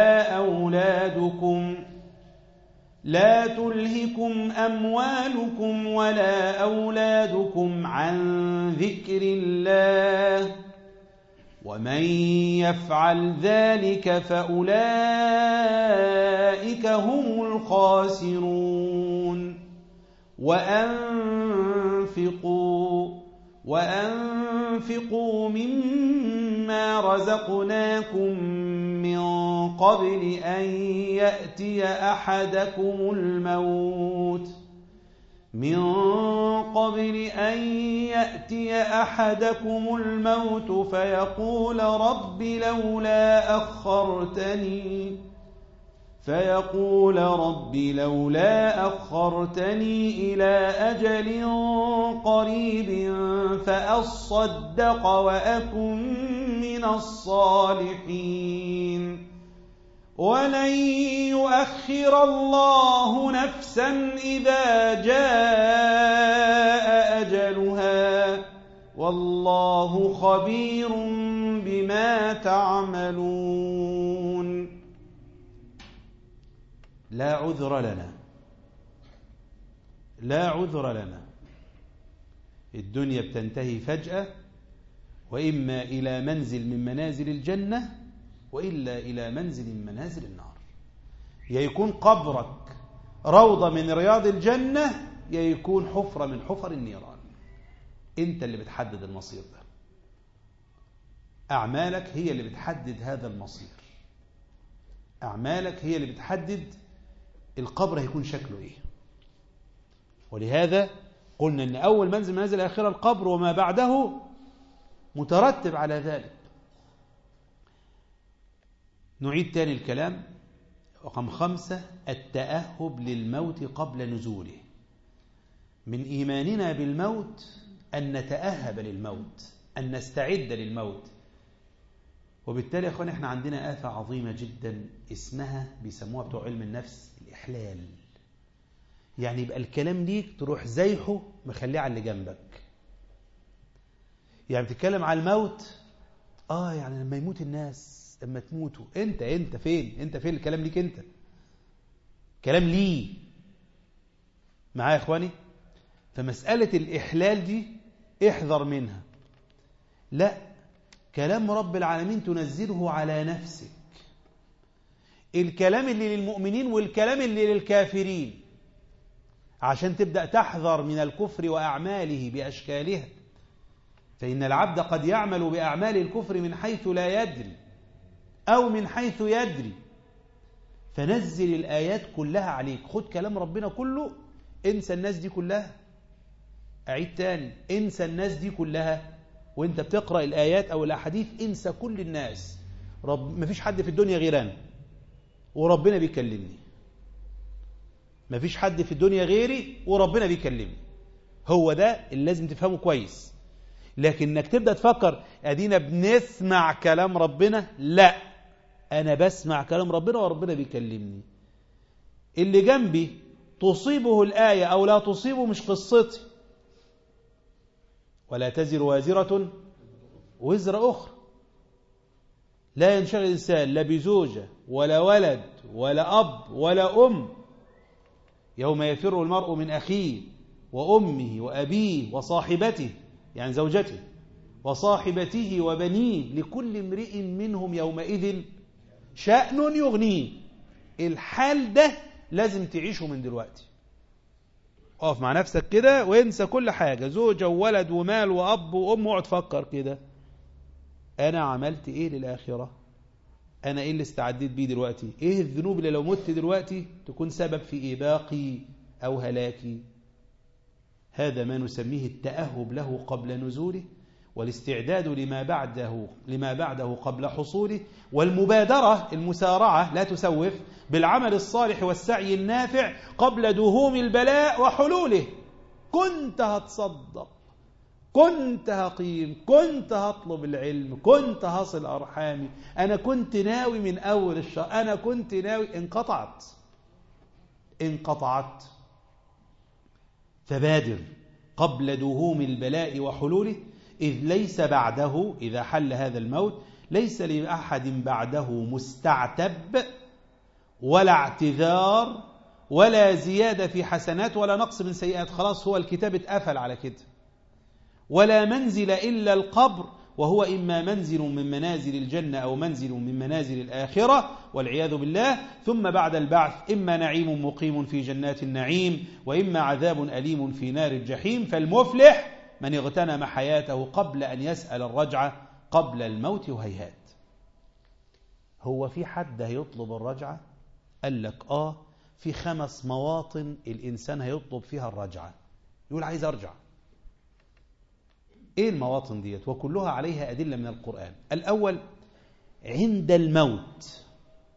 ولا أولادكم عن ذكر الله، ومن يفعل ذلك فأولئك هم الخاسرون. وأنفقوا مما رزقناكم من قبل أن يأتي أحدكم الموت فيقول رب لولا أخرتني إلى أجل قريب فأصدق وأكن من الصالحين. ولن يؤخر الله نفسا إذا جاء أجلها، والله خبير بما تعملون. لا عذر لنا. الدنيا بتنتهي فجأة، وإما إلى منزل من منازل الجنة وإلا إلى منزل من منازل النار. يا يكون قبرك روضة من رياض الجنة، يا يكون حفرة من حفر النيران. أنت اللي بتحدد المصير ده. أعمالك هي اللي بتحدد هذا المصير. أعمالك هي اللي بتحدد القبر هيكون شكله إيه. ولهذا قلنا أن أول منزل منازل الآخرة القبر، وما بعده مترتب على ذلك. نعيد تاني الكلام. رقم 5: التأهب للموت قبل نزوله. من إيماننا بالموت أن نتأهب للموت، أن نستعد للموت. وبالتالي يا أخواني احنا عندنا آفة عظيمة جدا اسمها، بيسموها بتوع علم النفس، الإحلال. يعني يبقى الكلام ليك تروح زيحه مخليه على اللي جنبك. يعني بتتكلم على الموت، يعني لما يموت الناس، لما تموتوا انت فين الكلام ليك انت، كلام ليه معايا يا اخواني. فمسألة الإحلال دي احذر منها. لا، كلام رب العالمين تنزله على نفسك. الكلام اللي للمؤمنين والكلام اللي للكافرين، عشان تبدأ تحذر من الكفر وأعماله بأشكالها. فإن العبد قد يعمل بأعمال الكفر من حيث لا يدري أو من حيث يدري. فنزل الآيات كلها عليك. خد كلام ربنا كله، انسى الناس دي كلها. أعيد تاني، انسى الناس دي كلها. وانت بتقرأ الآيات أو الأحاديث انسى كل الناس. مفيش حد في الدنيا غير أنا، وربنا بيكلمني. مفيش حد في الدنيا غيري وربنا بيكلمني. هو ده اللي لازم تفهمه كويس. لكن انك تبدأ تفكر ادينا بنسمع كلام ربنا، لا، انا بسمع كلام ربنا وربنا بيكلمني. اللي جنبي تصيبه الآية او لا تصيبه مش قصتي. ولا تزر وازرة وزر أخرى. لا ينشغل الإنسان لا بزوجة ولا ولد ولا أب ولا أم. يوم يفر المرء من أخيه وأمه وأبيه وصاحبته، يعني زوجته، وصاحبته وبنيه لكل امرئ منهم يومئذ شأن يغنيه. الحال ده لازم تعيشه من دلوقتي. اقف مع نفسك كده وانسى كل حاجة، زوجة وولد ومال وأب وأم، واقعد فكر كده، أنا عملت إيه للآخرة؟ أنا إيه اللي استعديت بيه دلوقتي؟ إيه الذنوب اللي لو مت دلوقتي تكون سبب في إباقي أو هلاكي؟ هذا ما نسميه التأهب له قبل نزوله، والاستعداد لما بعده قبل حصوله، والمبادرة المسارعة لا تسوف بالعمل الصالح والسعي النافع قبل دهوم البلاء وحلوله. كنت هتصدق، كنت هقيم، كنت هطلب العلم، كنت هصل أرحامي، أنا كنت ناوي من أول الشهر، أنا كنت ناوي، انقطعت. فبادر قبل دهوم البلاء وحلوله، إذ ليس بعده، إذا حل هذا الموت، ليس لأحد بعده مستعتب ولا اعتذار ولا زيادة في حسنات ولا نقص من سيئات. خلاص، هو الكتاب اتقفل على كده. ولا منزل إلا القبر، وهو إما منزل من منازل الجنة أو منزل من منازل الآخرة والعياذ بالله. ثم بعد البعث إما نعيم مقيم في جنات النعيم، وإما عذاب أليم في نار الجحيم. فالمفلح من اغتنم حياته قبل أن يسأل الرجعة قبل الموت. وهيهات. هو في حد هيطلب الرجعة؟ قال لك في 5 مواطن الإنسان هيطلب فيها الرجعة، يقول عايز أرجع. إيه المواطن ديت؟ وكلها عليها أدلة من القرآن. الأول عند الموت،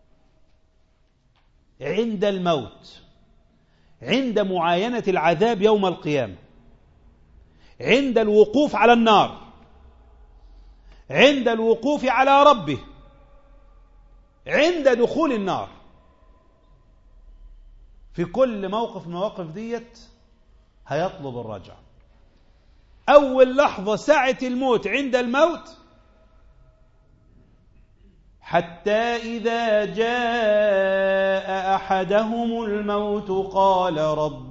عند معاينة العذاب يوم القيامة، عند الوقوف على النار، عند الوقوف على ربه، عند دخول النار. في كل موقف من المواقف ديت هيطلب الرجعة. أول لحظة ساعة الموت، عند الموت، حتى إذا جاء أحدهم الموت قال رب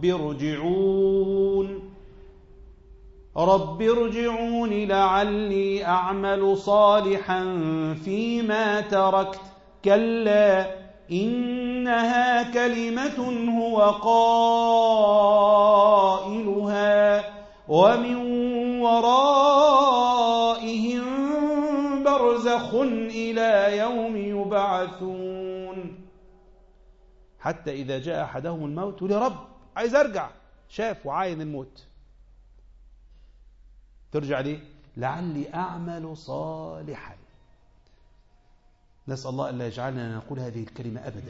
ارجعون لعلي أعمل صالحا فيما تركت كلا إنها كلمة هو قائلها ومن ورائهم برزخ إلى يوم يبعثون. حتى إذا جاء أحدهم الموت يقول يا رب عايز أرجع، شاف وعاين الموت. ترجع ليه؟ لعلي أعمل صالحا. نسأل الله ألا يجعلنا نقول هذه الكلمة أبدا.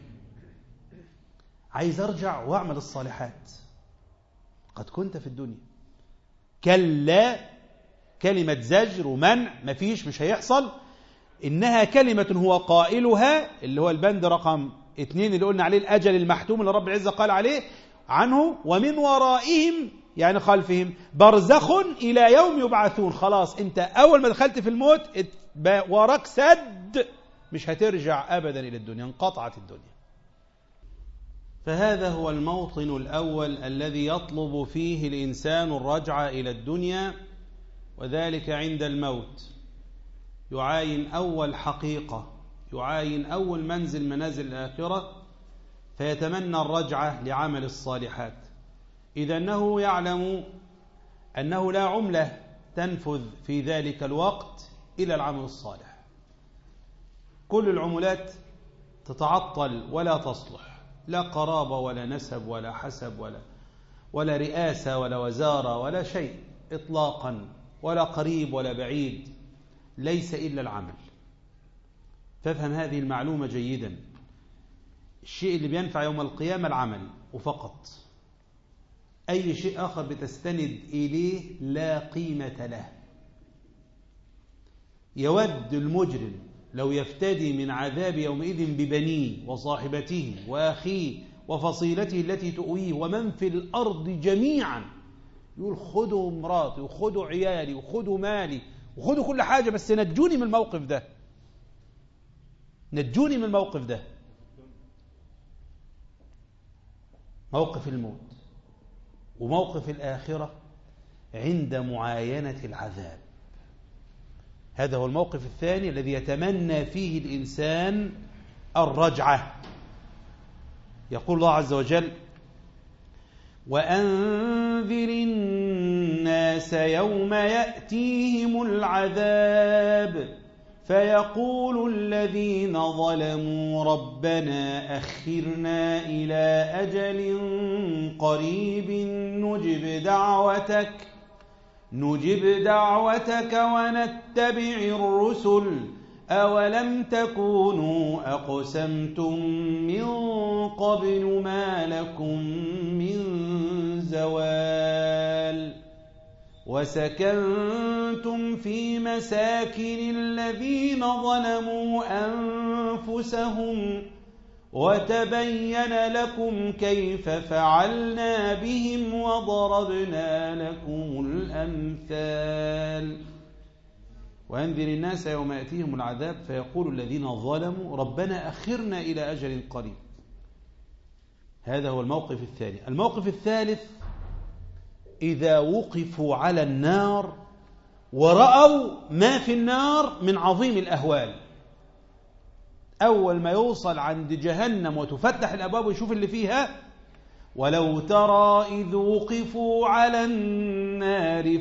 عايز أرجع وأعمل الصالحات. قد كنت في الدنيا. كلا، كلمة زجر ومنع، مفيش، مش هيحصل. إنها كلمة هو قائلها، اللي هو البند رقم 2 اللي قلنا عليه الأجل المحتوم اللي رب العزة قال عليه عنه. ومن ورائهم يعني خلفهم برزخ إلى يوم يبعثون. خلاص أنت أول ما دخلت في الموت وراك سد، مش هترجع أبدا إلى الدنيا، انقطعت الدنيا. فهذا هو الموطن الأول الذي يطلب فيه الإنسان الرجعة إلى الدنيا، وذلك عند الموت. يعاين أول حقيقة، يعاين أول منزل منازل الآخرة، فيتمنى الرجعة لعمل الصالحات، إذا أنه يعلم أنه لا عملة تنفذ في ذلك الوقت إلى العمل الصالح. كل العملات تتعطل ولا تصلح، لا قرابة ولا نسب ولا حسب ولا رئاسة ولا وزارة ولا شيء إطلاقا، ولا قريب ولا بعيد، ليس إلا العمل. فافهم هذه المعلومة جيدا. الشيء اللي بينفع يوم القيامة العمل وفقط. أي شيء آخر بتستند إليه لا قيمة له. يود المجرم لو يفتدي من عذاب يومئذ ببنيه وصاحبته وأخيه وفصيلته التي تؤويه ومن في الأرض جميعا. يقول خذوا مراتي وخذوا عيالي وخذوا مالي وخذوا كل حاجة، بس نجوني من الموقف ده، نجوني من الموقف ده. موقف الموت وموقف الآخرة عند معاينة العذاب. هذا هو الموقف الثاني الذي يتمنى فيه الإنسان الرجعة. يقول الله عز وجل: وأنذر الناس يوم يأتيهم العذاب فيقول الذين ظلموا ربنا أخرنا إلى أجل قريب نجب دعوتك ونتبع الرسل أولم تكونوا أقسمتم من قبل ما لكم من زوال وسكنتم في مساكن الذين ظلموا أنفسهم وتبين لكم كيف فعلنا بهم وضربنا لكم الأمثال. وأنذر الناس يوم يأتيهم العذاب فيقول الذين ظلموا ربنا أخرنا إلى أجل قريب. هذا هو الموقف الثاني. الموقف الثالث: إذا وقفوا على النار ورأوا ما في النار من عظيم الأهوال. أول ما يوصل عند جهنم وتفتح الأبواب ويشوف اللي فيها: ولو ترى إذ وقفوا على النار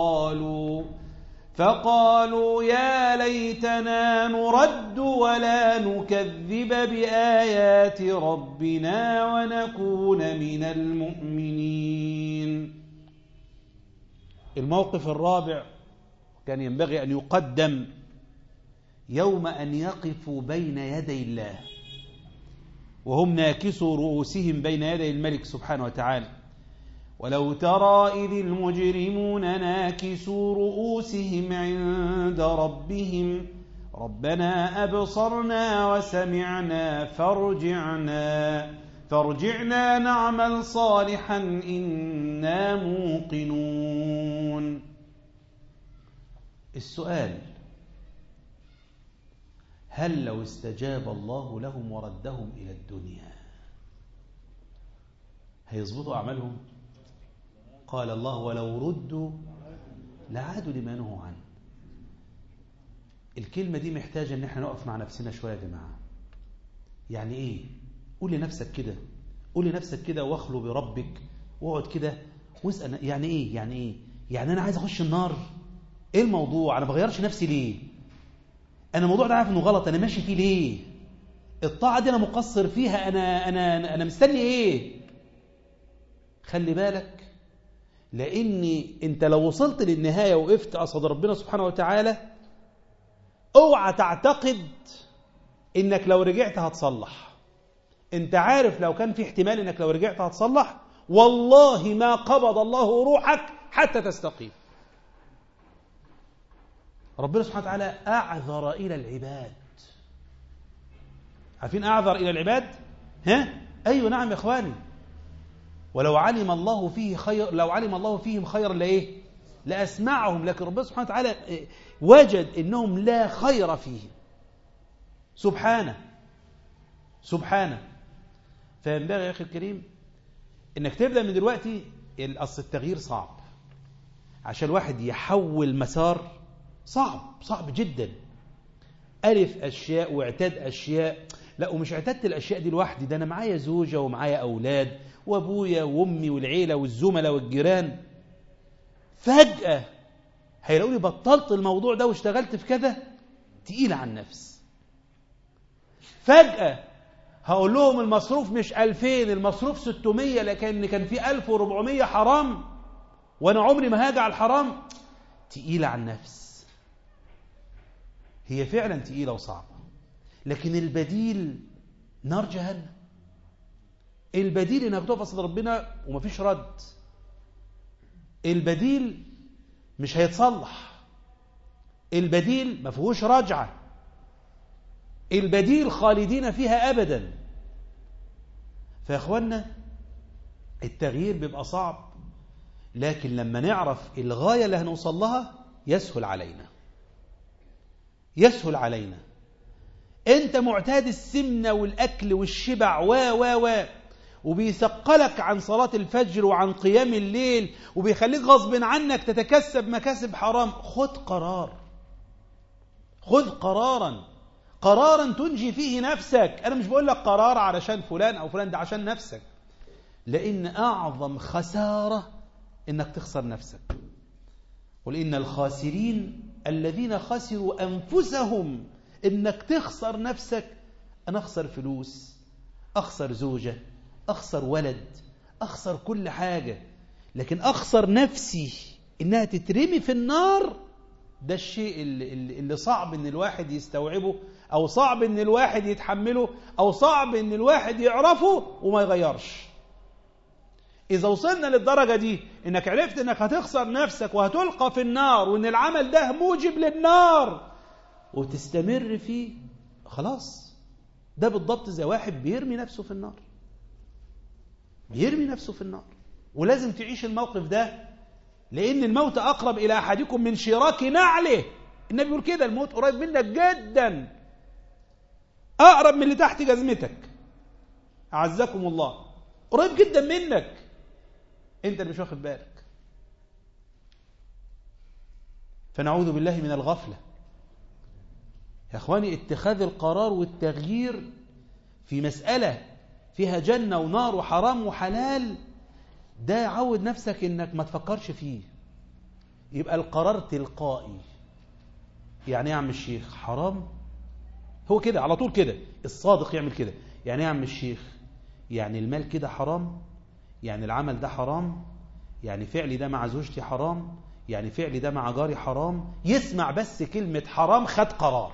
فقالوا يا ليتنا نرد ولا نكذب بآيات ربنا ونكون من المؤمنين. الموقف الرابع كان ينبغي أن يقدم يوم أن يقفوا بين يدي الله وهم ناكسوا رؤوسهم بين يدي الملك سبحانه وتعالى. ولو ترى إذ المجرمون ناكسوا رؤوسهم عند ربهم ربنا أبصرنا وسمعنا فارجعنا نعمل صالحا إنا موقنون. السؤال: هل لو استجاب الله لهم وردهم إلى الدنيا هيظبطوا أعمالهم؟ قال الله: ولو ردوا لعادوا لما نهوا عنه. الكلمة دي محتاجة ان احنا نقف مع نفسنا شوية يا جماعة. يعني ايه؟ قول لنفسك كده واخلو بربك واقعد كده واسأل يعني ايه؟ يعني انا عايز اخش النار؟ ايه الموضوع؟ انا بغيرش نفسي ليه؟ انا الموضوع ده عارف انه غلط، انا ماشي فيه ليه؟ الطاعة دي انا مقصر فيها، انا مستني ايه؟ خلي بالك، لأن أنت لو وصلت للنهاية وقفت قصاد ربنا سبحانه وتعالى اوعى تعتقد إنك لو رجعت هتصلح. أنت عارف لو كان في احتمال إنك لو رجعت هتصلح والله ما قبض الله روحك حتى تستقيم. ربنا سبحانه وتعالى أعذر إلى العباد. عارفين أعذر إلى العباد؟ أيوة نعم يا إخواني. ولو علم الله فيه خير، لو علم الله فيهم خيرا لإيه؟ لأسمعهم. لكن ربنا سبحانه وتعالى وجد إنهم لا خير فيه سبحانه. فينبغي يا أخي الكريم إنك تبدأ من دلوقتي. أصل التغيير صعب، عشان الواحد يحول مسار صعب جدا. ألف أشياء واعتاد أشياء. لا، ومش اعتدت الأشياء دي لوحدي، ده أنا معايا زوجة ومعايا أولاد وأبويا وأمي والعيلة والزملاء والجيران. فجأة هيلاقوني بطلت الموضوع ده واشتغلت في كذا، تقيل عن النفس. فجأة هقول لهم المصروف مش 2000، المصروف 600، لكن كان في 1400 حرام وأنا عمري ما هاجع الحرام. تقيلة عن النفس، هي فعلا تقيلة وصعبة. لكن البديل نار جهنم. البديل انك تقف قصاد ربنا ومفيش رد. البديل مش هيتصلح. البديل ما فيهوش رجعة. البديل خالدين فيها أبدا. فيا اخوانا التغيير بيبقى صعب، لكن لما نعرف الغاية اللي هنوصل لها يسهل علينا. انت معتاد السمنة والأكل والشبع وبيثقلك عن صلاة الفجر وعن قيام الليل وبيخليك غصب عنك تتكسب مكاسب حرام. خد قرار خذ قرارا تنجي فيه نفسك. أنا مش بقول لك قرار علشان فلان أو فلان، ده عشان نفسك، لأن أعظم خسارة إنك تخسر نفسك. قل إن الخاسرين الذين خسروا أنفسهم. إنك تخسر نفسك. أنا أخسر فلوس، أخسر زوجة، أخسر ولد، أخسر كل حاجة، لكن أخسر نفسي إنها تترمي في النار. ده الشيء اللي صعب إن الواحد يستوعبه، أو صعب إن الواحد يتحمله، أو صعب إن الواحد يعرفه وما يغيرش. إذا وصلنا للدرجة دي إنك عرفت إنك هتخسر نفسك وهتلقى في النار، وإن العمل ده موجب للنار وتستمر فيه، خلاص. ده بالضبط زي واحد بيرمي نفسه في النار، بيرمي نفسه في النار. ولازم تعيش الموقف ده، لأن الموت أقرب إلى أحدكم من شراك نعله. النبي يقول كده، الموت قريب منك جدا، أقرب من اللي تحت جزمتك. أعزكم الله، قريب جدا منك، أنت اللي مش واخد بالك. فنعوذ بالله من الغفلة. يا أخواني، اتخاذ القرار والتغيير في مسألة فيها جنة ونار وحرام وحلال، ده عود نفسك إنك ما تفكرش فيه، يبقى القرار تلقائي. يعني إيه يا عم الشيخ حرام؟ هو كده على طول كده، الصادق يعمل كده. يعني إيه يا عم الشيخ؟ يعني المال كده حرام، يعني العمل ده حرام، يعني فعلي ده مع زوجتي حرام، يعني فعلي ده مع جاري حرام. يسمع بس كلمة حرام خد قرار،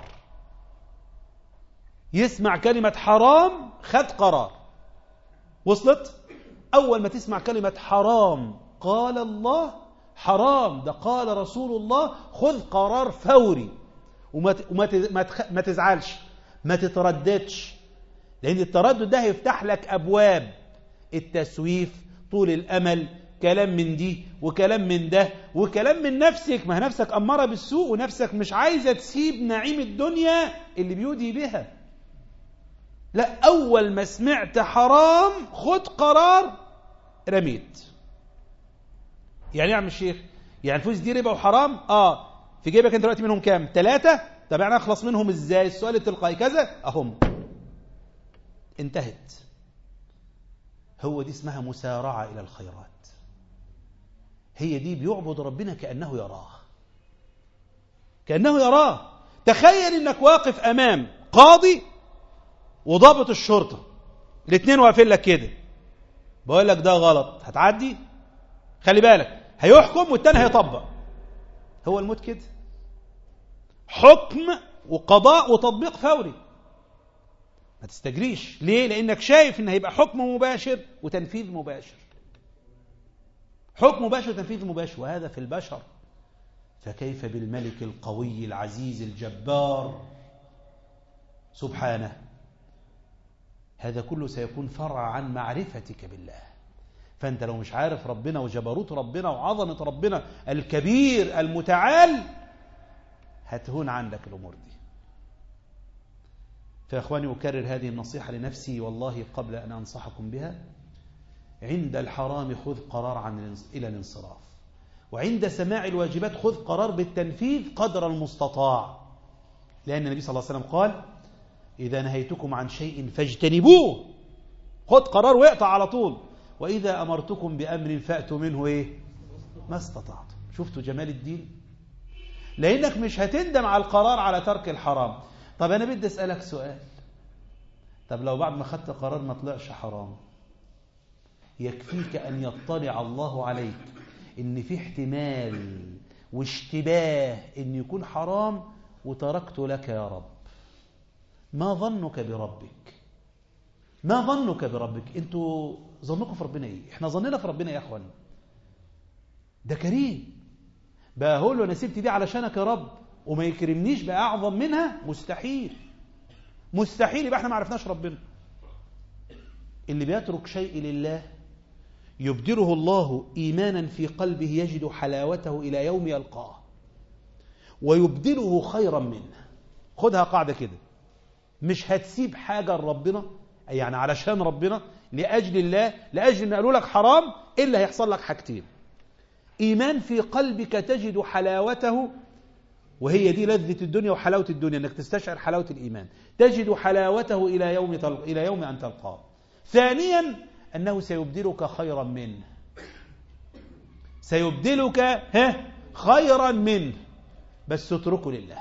يسمع كلمة حرام خد قرار. وصلت؟ أول ما تسمع كلمة حرام، قال الله حرام، ده قال رسول الله، خذ قرار فوري. وما تزعلش، ما تترددش، لأن التردد ده هيفتح لك أبواب التسويف، طول الأمل، كلام من دي وكلام من ده وكلام من نفسك. ما نفسك أمارة بالسوء، ونفسك مش عايزة تسيب نعيم الدنيا اللي بيودي بها. لا، أول ما سمعت حرام خد قرار، رميت. يعني يا عم الشيخ، يعني الفلوس دي ربا وحرام؟ في جيبك انت دلوقتي منهم كام؟ 3. طب يعني اخلص منهم ازاي؟ السؤال التلقائي كذا اهم، انتهت. هو دي اسمها مسارعة إلى الخيرات. هي دي بيعبد ربنا كأنه يراه، كأنه يراه. تخيل انك واقف امام قاضي وضابط الشرطة، الاثنين واقفين لك كده، بقول لك ده غلط، هتعدي؟ خلي بالك، هيحكم والتاني هيطبق. هو الموت كده، حكم وقضاء وتطبيق فوري. ما تستجريش. ليه؟ لأنك شايف إن هيبقى حكم مباشر وتنفيذ مباشر، حكم مباشر وتنفيذ مباشر، وهذا في البشر، فكيف بالملك القوي العزيز الجبار سبحانه؟ هذا كله سيكون فرع عن معرفتك بالله. فأنت لو مش عارف ربنا وجبروت ربنا وعظمة ربنا الكبير المتعال، هتهون عندك الأمور دي. فأخواني، أكرر هذه النصيحة لنفسي والله قبل أن أنصحكم بها. عند الحرام خذ قرار إلى الانصراف، وعند سماع الواجبات خذ قرار بالتنفيذ قدر المستطاع، لأن النبي صلى الله عليه وسلم قال: إذا نهيتكم عن شيء فاجتنبوه. خذ قرار واقطع على طول. وإذا أمرتكم بأمر فأتوا منه ما استطعتم. شفتوا جمال الدين؟ لأنك مش هتندم على القرار على ترك الحرام. طب أنا بدي أسألك سؤال، طب لو بعد ما خدت قرار ما طلعش حرام، يكفيك أن يطلع الله عليك إن في احتمال واشتباه إن يكون حرام وتركت لك يا رب. ما ظنك بربك؟ ما ظنك بربك؟ انتوا ظنكم في ربنا ايه؟ احنا ظننا في ربنا يا اخوان. ده كريم بقى، هقول له انا سبت دي علشانك يا رب وما يكرمنيش بقى اعظم منها؟ مستحيل، مستحيل. يبقى احنا ما عرفناش ربنا. اللي بيترك شيء لله يبدله الله ايمانا في قلبه يجد حلاوته الى يوم يلقاه، ويبدله خيرا منه. خدها قاعده كده، مش هتسيب حاجه لربنا يعني علشان ربنا، لأجل الله، لأجل ما قالوا لك حرام، إلا هيحصل لك حاجتين: إيمان في قلبك تجد حلاوته وهي دي لذة الدنيا وحلاوة الدنيا، أنك تستشعر حلاوة الإيمان، تجد حلاوته إلى يوم أن تلقاه. ثانيا أنه سيبدلك خيرا منه، سيبدلك خيرا منه، بس اتركه لله.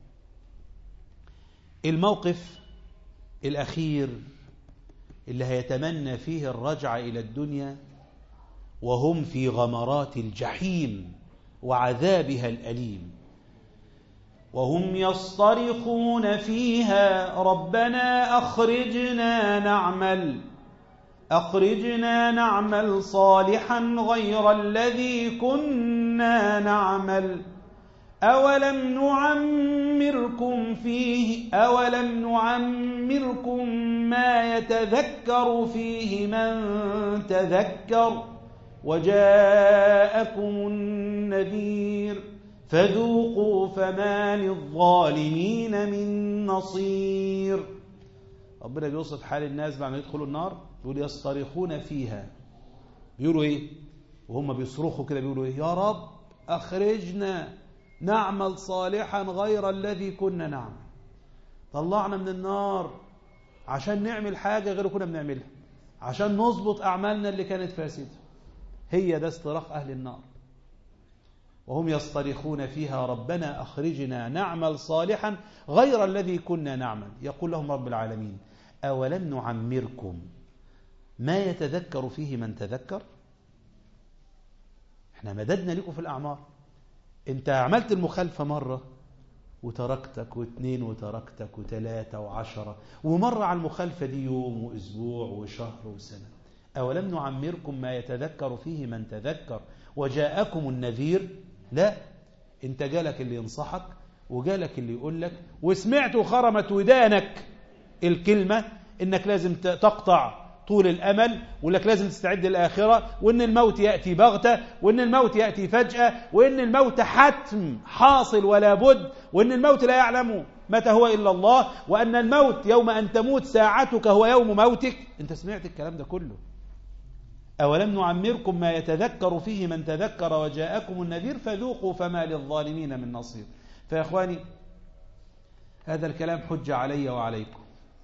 الموقف الأخير اللي هيتمنى فيه الرجعة إلى الدنيا وهم في غمرات الجحيم وعذابها الأليم، وهم يصطرخون فيها ربنا أخرجنا نعمل صالحا غير الذي كنا نعمل أولم نعمركم ما يتذكر فيه من تذكر وجاءكم النذير فذوقوا فما للظالمين من نصير. ربنا بيوصف حال الناس بعد ما يدخلوا النار، بيقول يصطرخون فيها، بيقولوا ايه وهم بيصرخوا كده؟ بيقولوا ايه؟ يا رب أخرجنا نعمل صالحا غير الذي كنا نعمل، طلعنا من النار عشان نعمل حاجة غير كنا بنعملها، عشان نظبط أعمالنا اللي كانت فاسدة. هي ده اصطراخ أهل النار، وهم يصطرخون فيها ربنا أخرجنا نعمل صالحا غير الذي كنا نعمل. يقول لهم رب العالمين أولم نعمركم ما يتذكر فيه من تذكر؟ احنا مددنا لكم في الأعمار، انت عملت المخالفة مرة وتركتك، واثنين وتركتك، وثلاثة وعشرة، ومرة على المخالفة دي يوم وأسبوع وشهر وسنة. أولم نعمركم ما يتذكر فيه من تذكر وجاءكم النذير؟ لا، انت جالك اللي ينصحك وجالك اللي يقول لك، وسمعت وخرمت ودانك الكلمة انك لازم تقطع طول الأمل، وانك لازم تستعد للآخرة، وان الموت يأتي بغتة، وان الموت يأتي فجأة، وان الموت حتم حاصل ولا بد، وان الموت لا يعلم متى هو إلا الله، وأن الموت يوم أن تموت ساعتك هو يوم موتك. انت سمعت الكلام ده كله. أولم نعمركم ما يتذكر فيه من تذكر وجاءكم النذير فذوقوا فما للظالمين من نصير. فيا إخواني، هذا الكلام حجة علي وعليكم،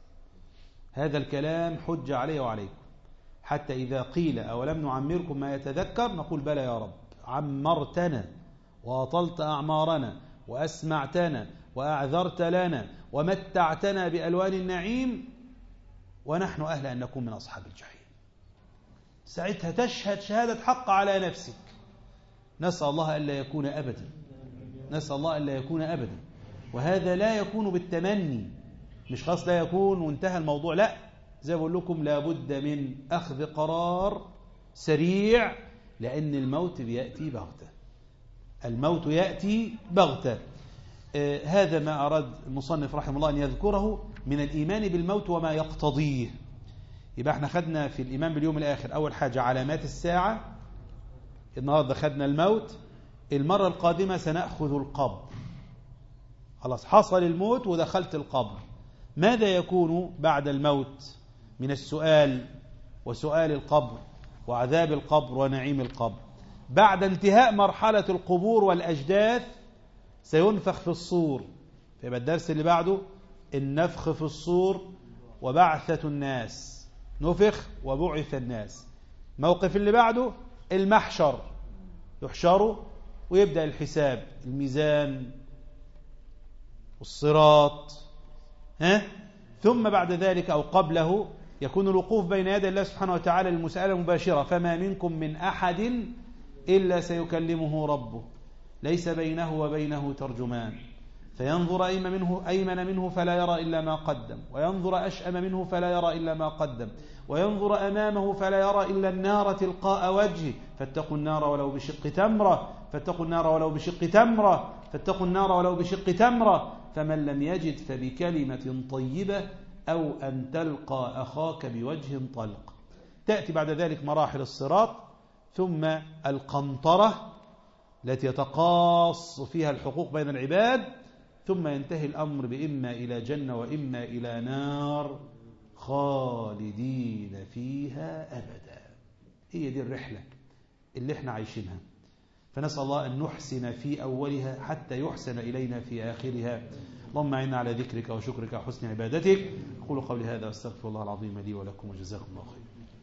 هذا الكلام حجة علي وعليكم، حتى إذا قيل أولم نعمركم ما يتذكر نقول بلى يا رب، عمرتنا وأطلت أعمارنا وأسمعتنا وأعذرت لنا ومتعتنا بألوان النعيم، ونحن أهل أن نكون من أصحاب الجحيم. ساعتها تشهد شهادة حق على نفسك. نسأل الله ألا يكون أبدا، نسأل الله ألا يكون أبدا. وهذا لا يكون بالتمني، مش خاص لا يكون وانتهى الموضوع، لا، زي ما بقول لكم لابد من أخذ قرار سريع، لأن الموت بيأتي بغتة، الموت يأتي بغتة. هذا ما أراد المصنف رحمه الله أن يذكره من الإيمان بالموت وما يقتضيه. يبقى احنا خدنا في الإيمان باليوم الآخر أول حاجة علامات الساعة، النهاردة خدنا الموت، المرة القادمة سنأخذ القبر. خلاص حصل الموت ودخلت القبر، ماذا يكون بعد الموت من السؤال وسؤال القبر وعذاب القبر ونعيم القبر؟ بعد انتهاء مرحلة القبور والأجداث سينفخ في الصور، فيبقى الدرس اللي بعده النفخ في الصور وبعثة الناس، نفخ وبعث الناس. موقف اللي بعده المحشر، يحشروا ويبدأ الحساب، الميزان والصراط، ثم بعد ذلك أو قبله يكون الوقوف بين يدي الله سبحانه وتعالى للمسألة المباشرة، فما منكم من أحد إلا سيكلمه ربه ليس بينه وبينه ترجمان، فينظر أيمن منه فلا يرى إلا ما قدم، وينظر أشأم منه فلا يرى إلا ما قدم، وينظر أمامه فلا يرى إلا النار تلقاء وجهه، فاتقوا النار ولو بشق تمرة، فاتقوا النار ولو بشق تمرة، فاتقوا النار ولو بشق تمرة، فمن لم يجد فبكلمة طيبة أو أن تلقى أخاك بوجه طلق. تأتي بعد ذلك مراحل الصراط، ثم القنطرة التي يتقاص فيها الحقوق بين العباد، ثم ينتهي الأمر بإما إلى جنة وإما إلى نار خالدين فيها أبدا. هي دي الرحلة اللي احنا عايشينها. فنسأل الله أن نحسن في أولها حتى يحسن إلينا في آخرها. اللهم أعنا على ذكرك وشكرك وحسن عبادتك. أقول قولي هذا واستغفر الله العظيم لي ولكم وجزاكم الله خيرا.